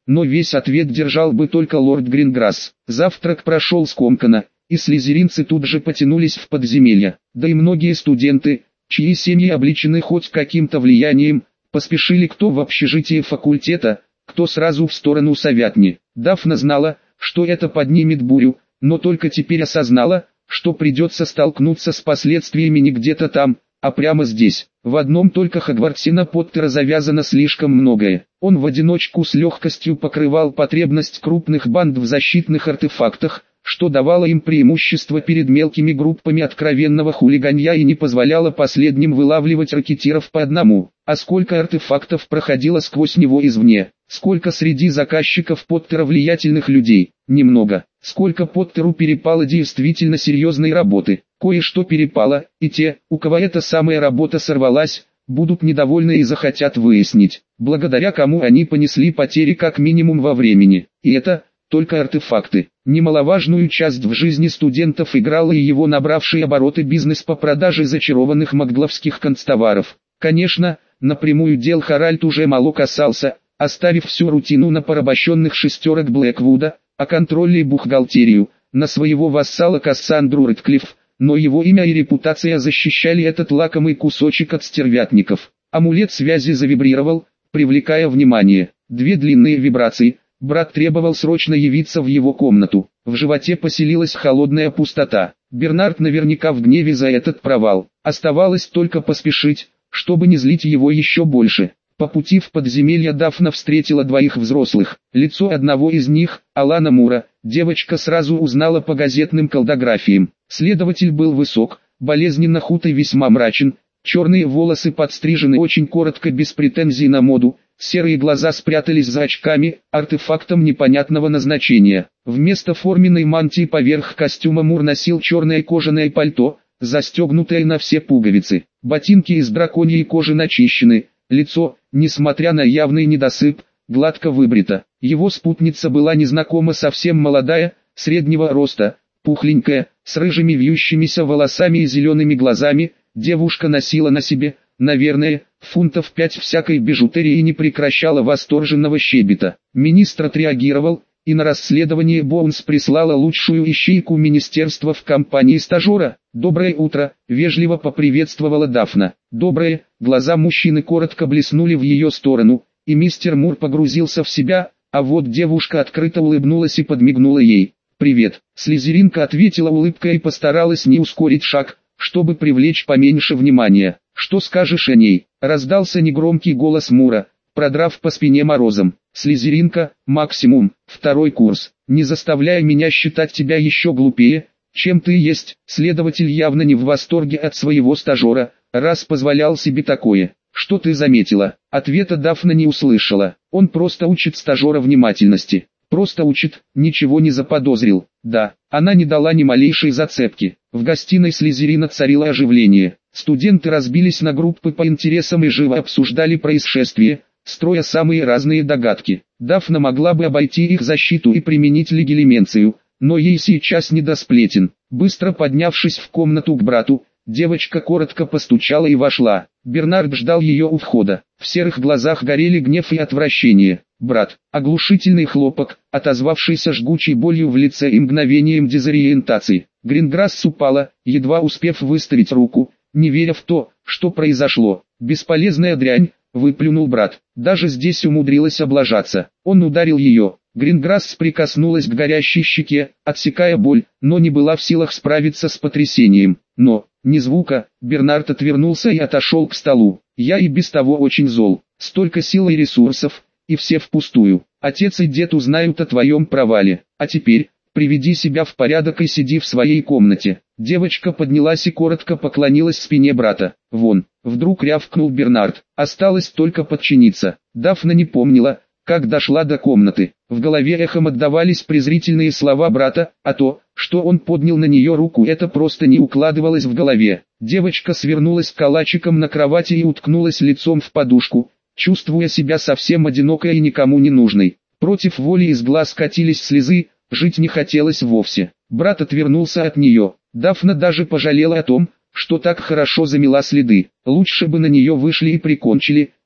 но весь ответ держал бы только лорд Гринграсс. Завтрак прошел скомканно, и слизеринцы тут же потянулись в подземелье, да и многие студенты, чьи семьи обличены хоть каким-то влиянием, поспешили кто в общежитие факультета, кто сразу в сторону Совятни. Дафна знала, что это поднимет бурю, но только теперь осознала, что придется столкнуться с последствиями не где-то там, а прямо здесь. В одном только Хогвартсе на Поттера завязано слишком многое. Он в одиночку с легкостью покрывал потребность крупных банд в защитных артефактах, что давало им преимущество перед мелкими группами откровенного хулиганья и не позволяло последним вылавливать ракетиров по одному. А сколько артефактов проходило сквозь него извне? Сколько среди заказчиков Поттера влиятельных людей? Немного. Сколько Поттеру перепало действительно серьезной работы? Кое-что перепало, и те, у кого эта самая работа сорвалась, будут недовольны и захотят выяснить, благодаря кому они понесли потери как минимум во времени. И это только артефакты. Немаловажную часть в жизни студентов играл и его набравший обороты бизнес по продаже зачарованных магловских констоваров. Конечно, напрямую дел Харальд уже мало касался, оставив всю рутину на порабощенных шестерок Блэквуда, а контроль и бухгалтерию, на своего вассала Кассандру Рэдклифф, но его имя и репутация защищали этот лакомый кусочек от стервятников. Амулет связи завибрировал, привлекая внимание. 2 длинные вибрации. Брат требовал срочно явиться в его комнату. В животе поселилась холодная пустота. Бернард наверняка в гневе за этот провал. Оставалось только поспешить, чтобы не злить его еще больше. По пути в подземелье Дафна встретила 2 взрослых. Лицо одного из них, Алана Мура, девочка сразу узнала по газетным колдографиям. Следователь был высок, болезненно худ и весьма мрачен. Черные волосы подстрижены очень коротко, без претензий на моду. Серые глаза спрятались за очками, артефактом непонятного назначения. Вместо форменной мантии поверх костюма Мур носил черное кожаное пальто, застегнутое на все пуговицы. Ботинки из драконьей кожи начищены, лицо, несмотря на явный недосып, гладко выбрито. Его спутница была незнакома, совсем молодая, среднего роста, пухленькая, с рыжими вьющимися волосами и зелеными глазами. Девушка носила на себе, наверное, фунтов 5 всякой бижутерии и не прекращала восторженного щебета. Министр отреагировал, и на расследование Боунс прислала лучшую ищейку министерства в компании стажера. «Доброе утро», — вежливо поприветствовала Дафна. «Доброе», глаза мужчины коротко блеснули в ее сторону, и мистер Мур погрузился в себя, а вот девушка открыто улыбнулась и подмигнула ей. «Привет», — слизеринка ответила улыбкой и постаралась не ускорить шаг, чтобы привлечь поменьше внимания. «Что скажешь о ней?» — раздался негромкий голос Мура, продрав по спине морозом. «Слизеринка, максимум, 2 курс. Не заставляй меня считать тебя еще глупее, чем ты есть». Следователь явно не в восторге от своего стажера, раз позволял себе такое. «Что ты заметила?» Ответа Дафна не услышала. Он просто учит стажера внимательности. Просто учит, ничего не заподозрил. Да, она не дала ни малейшей зацепки. В гостиной Слизерина царило оживление. Студенты разбились на группы по интересам и живо обсуждали происшествие, строя самые разные догадки. Дафна могла бы обойти их защиту и применить легилименцию, но ей сейчас не до сплетен. Быстро поднявшись в комнату к брату, девочка коротко постучала и вошла. Бернард ждал ее у входа. В серых глазах горели гнев и отвращение. «Брат», оглушительный хлопок, отозвавшийся жгучей болью в лице и мгновением дезориентации. Гринграсс упала, едва успев выставить руку, не веря в то, что произошло. «Бесполезная дрянь», — выплюнул брат. Даже здесь умудрилась облажаться. Он ударил ее. Гринграсс прикоснулась к горящей щеке, отсекая боль, но не была в силах справиться с потрясением. Но, ни звука, Бернард отвернулся и отошел к столу. «Я и без того очень зол. Столько сил и ресурсов, и все впустую. Отец и дед узнают о твоем провале. А теперь, приведи себя в порядок и сиди в своей комнате». Девочка поднялась и коротко поклонилась спине брата. «Вон», вдруг рявкнул Бернард. Осталось только подчиниться. Дафна не помнила, как дошла до комнаты. В голове эхом отдавались презрительные слова брата, а то, что он поднял на нее руку, это просто не укладывалось в голове. Девочка свернулась калачиком на кровати и уткнулась лицом в подушку, чувствуя себя совсем одинокой и никому не нужной. Против воли из глаз катились слезы, жить не хотелось вовсе. Брат отвернулся от нее. Дафна даже пожалела о том, что так хорошо замела следы. Лучше бы на нее вышли и прикончили,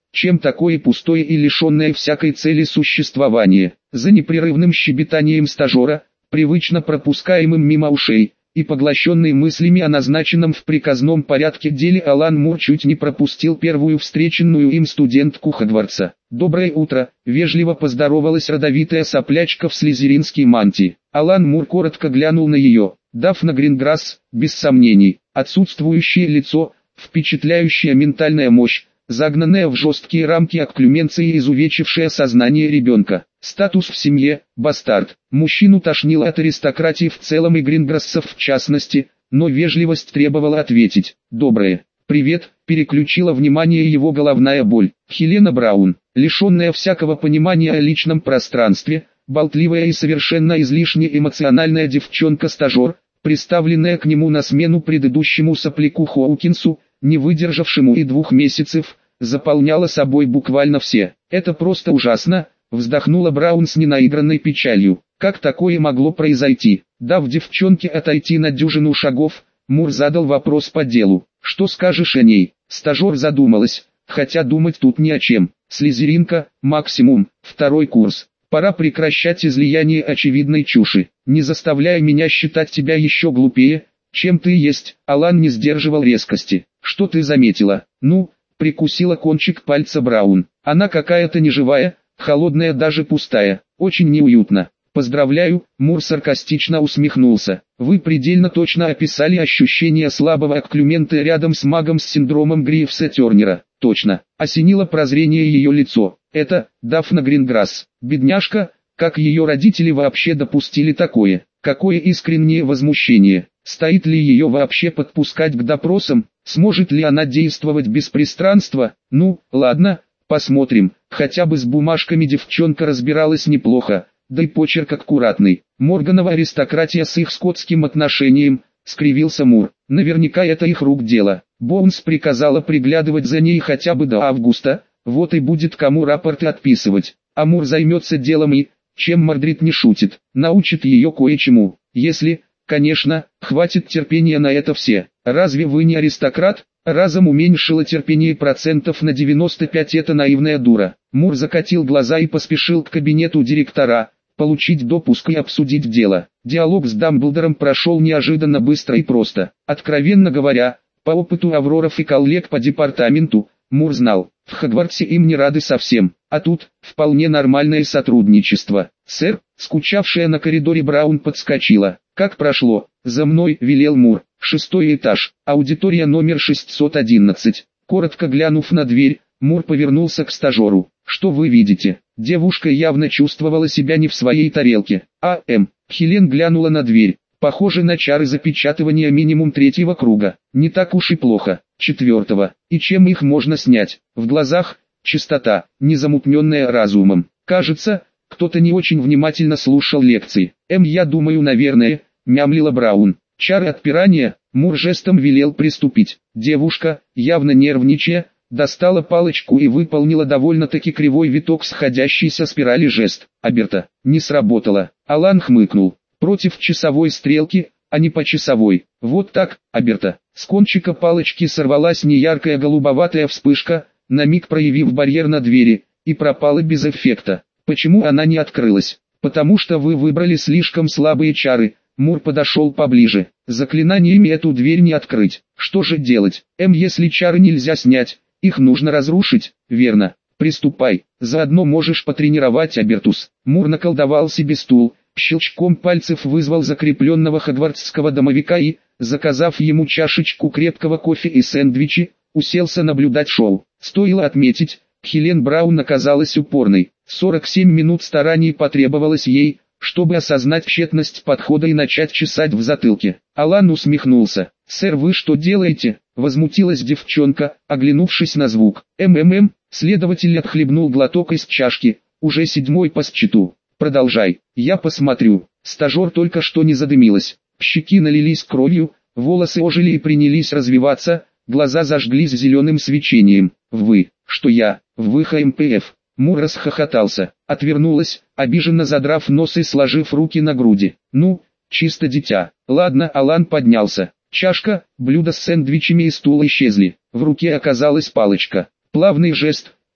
чем такое пустое и лишенное всякой цели существование. За непрерывным щебетанием стажера, привычно пропускаемым мимо ушей, и поглощенный мыслями о назначенном в приказном порядке деле, Алан Мур чуть не пропустил первую встреченную им студентку Хогвартса. «Доброе утро», — вежливо поздоровалась родовитая соплячка в слизеринской мантии. Алан Мур коротко глянул на ее. Дафна Гринграсс, без сомнений, отсутствующее лицо, впечатляющая ментальная мощь, загнанная в жесткие рамки окклюменции изувечившее сознание ребенка. Статус в семье – бастард. Мужчину тошнило от аристократии в целом и Гринграссов в частности, но вежливость требовала ответить. «Доброе. Привет», – переключила внимание его головная боль. Хелена Браун, лишенная всякого понимания о личном пространстве, болтливая и совершенно излишне эмоциональная девчонка-стажер, приставленная к нему на смену предыдущему сопляку Хоукинсу, не выдержавшему и 2 месяцев, заполняла собой буквально все. «Это просто ужасно», — вздохнула Браун с ненаигранной печалью. «Как такое могло произойти?» Дав девчонке отойти на дюжину шагов, Мур задал вопрос по делу. «Что скажешь о ней?» Стажер задумалась, хотя думать тут не о чем. Слизеринка, максимум, 2-й курс. Пора прекращать излияние очевидной чуши. Не заставляй меня считать тебя еще глупее, чем ты есть. Алан не сдерживал резкости. «Что ты заметила?» «Ну», — прикусила кончик пальца Браун. «Она какая-то неживая, холодная, даже пустая. Очень неуютно». «Поздравляю», — Мур саркастично усмехнулся. «Вы предельно точно описали ощущение слабого окклюмента рядом с магом с синдромом Гривса-Тернера». «Точно», — осенило прозрение ее лицо. «Это Дафна Гринграсс. Бедняжка, как ее родители вообще допустили такое? Какое искреннее возмущение. Стоит ли ее вообще подпускать к допросам? Сможет ли она действовать без пристрастия? Ну, ладно, посмотрим». Хотя бы с бумажками девчонка разбиралась неплохо, да и почерк аккуратный. «Морганова аристократия с их скотским отношением», — скривился Мур. «Наверняка это их рук дело. Боунс приказала приглядывать за ней хотя бы до августа, вот и будет кому рапорты отписывать. А Мур займется делом и, чем Мордрид не шутит, научит ее кое-чему. Если, конечно, хватит терпения на это все. Разве вы не аристократ?» Разом уменьшила терпение процентов на 95 эта наивная дура. Мур закатил глаза и поспешил к кабинету директора, получить допуск и обсудить дело. Диалог с Дамблдором прошел неожиданно быстро и просто. Откровенно говоря, по опыту Авроров и коллег по департаменту, Мур знал, в Хогвартсе им не рады совсем, а тут, вполне нормальное сотрудничество. «Сэр», скучавшая на коридоре Браун подскочила. «Как прошло?» «За мной», — велел Мур. 6-й этаж, аудитория номер 611. Коротко глянув на дверь, Мур повернулся к стажеру. «Что вы видите?» Девушка явно чувствовала себя не в своей тарелке. Хелен глянула на дверь. «Похоже на чары запечатывания минимум 3-го круга. Не так уж и плохо. 4-го. И чем их можно снять? В глазах чистота, незамутненная разумом. Кажется, кто-то не очень внимательно слушал лекции. Я думаю, наверное», — мямлила Браун. «Чары отпирания», — Мур жестом велел приступить. Девушка, явно нервничая, достала палочку и выполнила довольно-таки кривой виток сходящейся спирали жест. Аберта. Не сработало. Алан хмыкнул. «Против часовой стрелки, а не по часовой. Вот так, Аберта». С кончика палочки сорвалась неяркая голубоватая вспышка, на миг проявив барьер на двери, и пропала без эффекта. «Почему она не открылась?» «Потому что вы выбрали слишком слабые чары». Мур подошел поближе. «Заклинаниями эту дверь не открыть. Что же делать? Если чары нельзя снять, их нужно разрушить, верно? Приступай, заодно можешь потренировать Абертус». Мур наколдовал себе стул, щелчком пальцев вызвал закрепленного хогвартсского домовика и, заказав ему чашечку крепкого кофе и сэндвичи, уселся наблюдать шоу. Стоило отметить, Хелен Браун оказалась упорной. 47 минут стараний потребовалось ей, чтобы осознать тщетность подхода и начать чесать в затылке. Алан усмехнулся. «Сэр, вы что делаете?» — возмутилась девчонка, оглянувшись на звук. Следователь отхлебнул глоток из чашки, уже 7-й по счету. «Продолжай, я посмотрю». Стажер только что не задымилась. Щеки налились кровью, волосы ожили и принялись развиваться, глаза зажглись зеленым свечением. «Вы, что я, в ХМПФ?» Мур расхохотался, отвернулась, обиженно задрав нос и сложив руки на груди. «Ну, чисто дитя». «Ладно». Алан поднялся. Чашка, блюдо с сэндвичами и стул исчезли. В руке оказалась палочка. Плавный жест,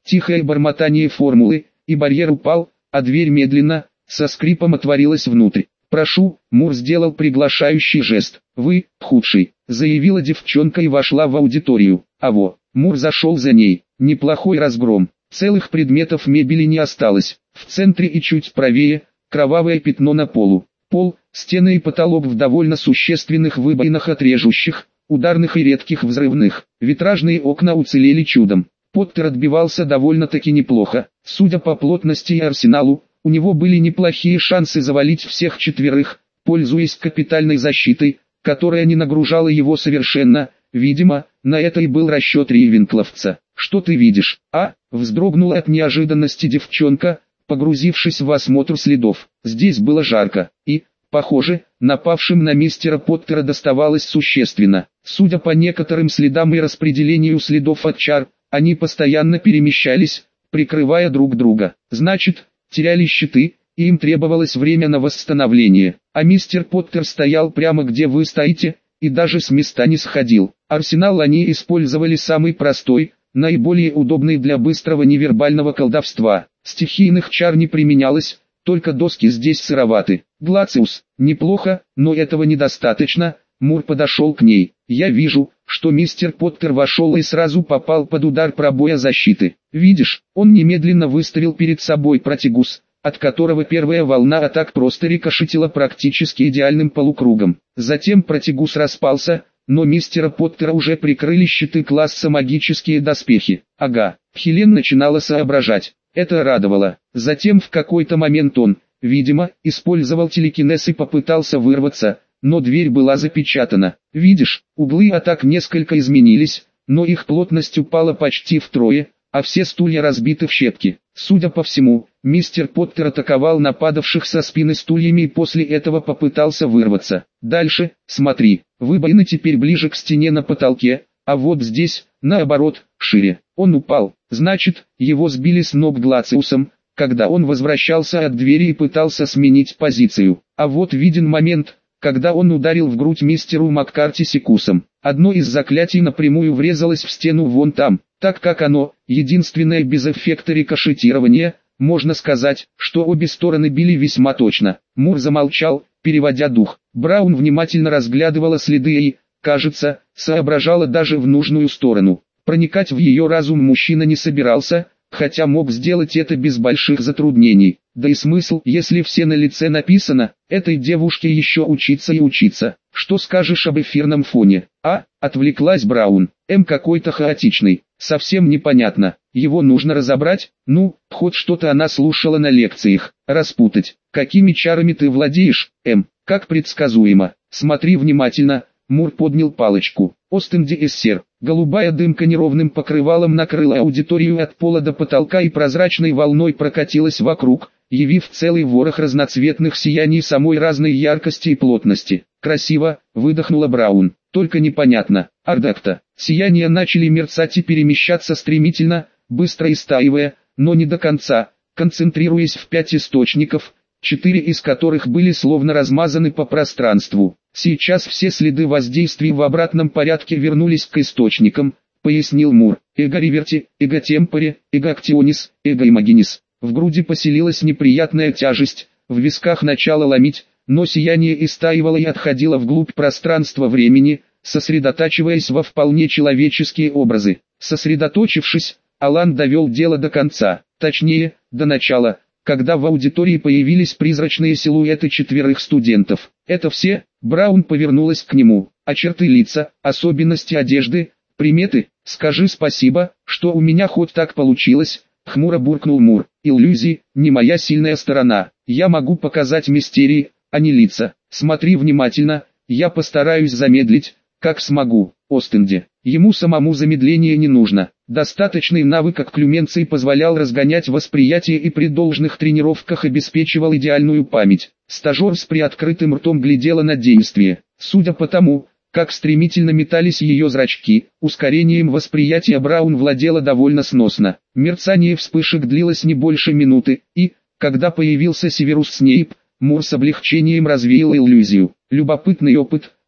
Тихое бормотание формулы, и барьер упал, а дверь медленно, со скрипом отворилась внутрь. «Прошу», Мур сделал приглашающий жест. «Вы, худший», заявила девчонка и вошла в аудиторию. Мур зашел за ней. Неплохой разгром. Целых предметов мебели не осталось. В центре и чуть правее, кровавое пятно на полу. Пол, стены и потолок в довольно существенных выбоинах от режущих, ударных и редких взрывных. Витражные окна уцелели чудом. Поттер отбивался довольно-таки неплохо. Судя по плотности и арсеналу, у него были неплохие шансы завалить всех четверых, пользуясь капитальной защитой, которая не нагружала его совершенно. Видимо, на это и был расчет рейвенкловца. «Что ты видишь?» Вздрогнула от неожиданности девчонка, погрузившись в осмотр следов. Здесь было жарко, и, похоже, напавшим на мистера Поттера доставалось существенно. Судя по некоторым следам и распределению следов от чар, они постоянно перемещались, прикрывая друг друга. Значит, теряли щиты, и им требовалось время на восстановление. А мистер Поттер стоял прямо где вы стоите, и даже с места не сходил. Арсенал они использовали самый простой, наиболее удобный для быстрого невербального колдовства. Стихийных чар не применялось, только доски здесь сыроваты. «Глациус, неплохо, но этого недостаточно», Мур подошел к ней. «Я вижу, что мистер Поттер вошел и сразу попал под удар пробоя защиты. Видишь, он немедленно выставил перед собой протигус, от которого первая волна атак просто рикошетила практически идеальным полукругом. Затем протигус распался, но мистера Поттера уже прикрыли щиты класса магические доспехи. Хелен начинала соображать. Это радовало. Затем в какой-то момент он, видимо, использовал телекинез и попытался вырваться, но дверь была запечатана. Видишь, углы атак несколько изменились, но их плотность упала почти втрое, а все стулья разбиты в щепки. Судя по всему, мистер Поттер атаковал нападавших со спины стульями и после этого попытался вырваться. Дальше, смотри, выбоины теперь ближе к стене на потолке, а вот здесь, наоборот, шире. Он упал, значит, его сбили с ног Глациусом, когда он возвращался от двери и пытался сменить позицию. А вот виден момент, когда он ударил в грудь мистеру Маккарти секусом. Одно из заклятий напрямую врезалось в стену вон там, так как оно, единственное без эффекта рикошетирования, можно сказать, что обе стороны били весьма точно. Мур замолчал, переводя дух. Браун внимательно разглядывала следы и, кажется, соображала даже в нужную сторону. Проникать в ее разум мужчина не собирался, хотя мог сделать это без больших затруднений. Да и смысл, если все на лице написано, этой девушке еще учиться и учиться. Что скажешь об эфирном фоне? Отвлеклась Браун. Какой-то хаотичный, совсем непонятно. Его нужно разобрать, хоть что-то она слушала на лекциях. Распутать. Какими чарами ты владеешь, Как предсказуемо. Смотри внимательно. Мур поднял палочку. Остенди-эссер. Голубая дымка неровным покрывалом накрыла аудиторию от пола до потолка и прозрачной волной прокатилась вокруг, явив целый ворох разноцветных сияний самой разной яркости и плотности. «Красиво», — выдохнула Браун. «Только непонятно. Ардакта». Сияния начали мерцать и перемещаться стремительно, быстро истаивая, но не до конца, концентрируясь в 5 источников, 4 из которых были словно размазаны по пространству. Сейчас все следы воздействий в обратном порядке вернулись к источникам, пояснил Мур. Эго-риверти, эго-темпоре, эго-актионис, эго-имагинис. В груди поселилась неприятная тяжесть, в висках начало ломить, но сияние истаивало и отходило вглубь пространства-времени, сосредотачиваясь во вполне человеческие образы. Сосредоточившись, Алан довел дело до конца, точнее, до начала, когда в аудитории появились призрачные силуэты 4 студентов. «Это все?» Браун повернулась к нему. «А черты лица, особенности одежды, приметы? Скажи спасибо, что у меня хоть так получилось», — хмуро буркнул Мур. «Иллюзии, не моя сильная сторона. Я могу показать мистерии, а не лица. Смотри внимательно, я постараюсь замедлить, как смогу». Остенди. Ему самому замедление не нужно. Достаточный навык окклюменции позволял разгонять восприятие и при должных тренировках обеспечивал идеальную память. Стажер с приоткрытым ртом глядела на действие. Судя по тому, как стремительно метались ее зрачки, ускорением восприятия Браун владела довольно сносно. Мерцание вспышек длилось не больше минуты, и, когда появился Северус Снейп, Мур с облегчением развеял иллюзию. Любопытный опыт,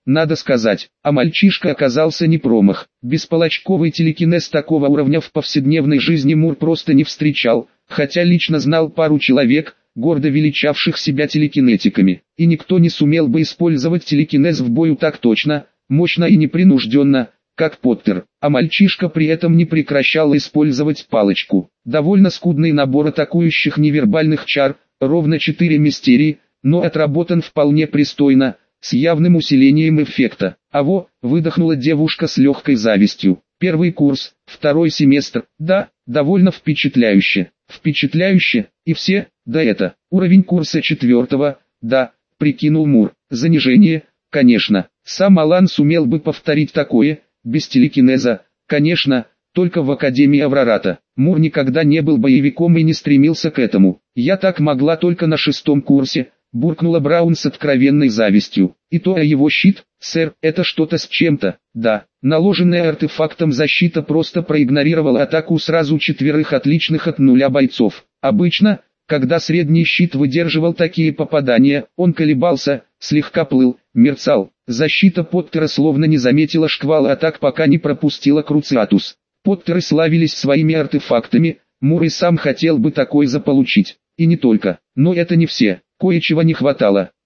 надо сказать, а мальчишка оказался не промах. Бесполочковый телекинез такого уровня в повседневной жизни Мур просто не встречал, хотя лично знал пару человек, гордо величавших себя телекинетиками, и никто не сумел бы использовать телекинез в бою так точно, мощно и непринужденно, как Поттер, а мальчишка при этом не прекращал использовать палочку. Довольно скудный набор атакующих невербальных чар, ровно 4 мистерии, но отработан вполне пристойно, с явным усилением эффекта. «Аво», выдохнула девушка с легкой завистью. «Первый курс, второй семестр, да, довольно впечатляюще». «Впечатляюще, и все, да это, уровень курса 4-го, да», прикинул Мур. «Занижение, конечно, сам Алан сумел бы повторить такое, без телекинеза, конечно, только в Академии Аврората. Мур никогда не был боевиком и не стремился к этому. Я так могла только на 6-м курсе», буркнула Браун с откровенной завистью. «И то его щит, сэр, это что-то с чем-то». «Да, наложенная артефактом защита просто проигнорировала атаку сразу 4 отличных от нуля бойцов. Обычно, когда средний щит выдерживал такие попадания, он колебался, слегка плыл, мерцал. Защита Поттера словно не заметила шквала атак, пока не пропустила Круциатус. Поттеры славились своими артефактами, Мур и сам хотел бы такой заполучить. И не только, но это не все, кое-чего не хватало.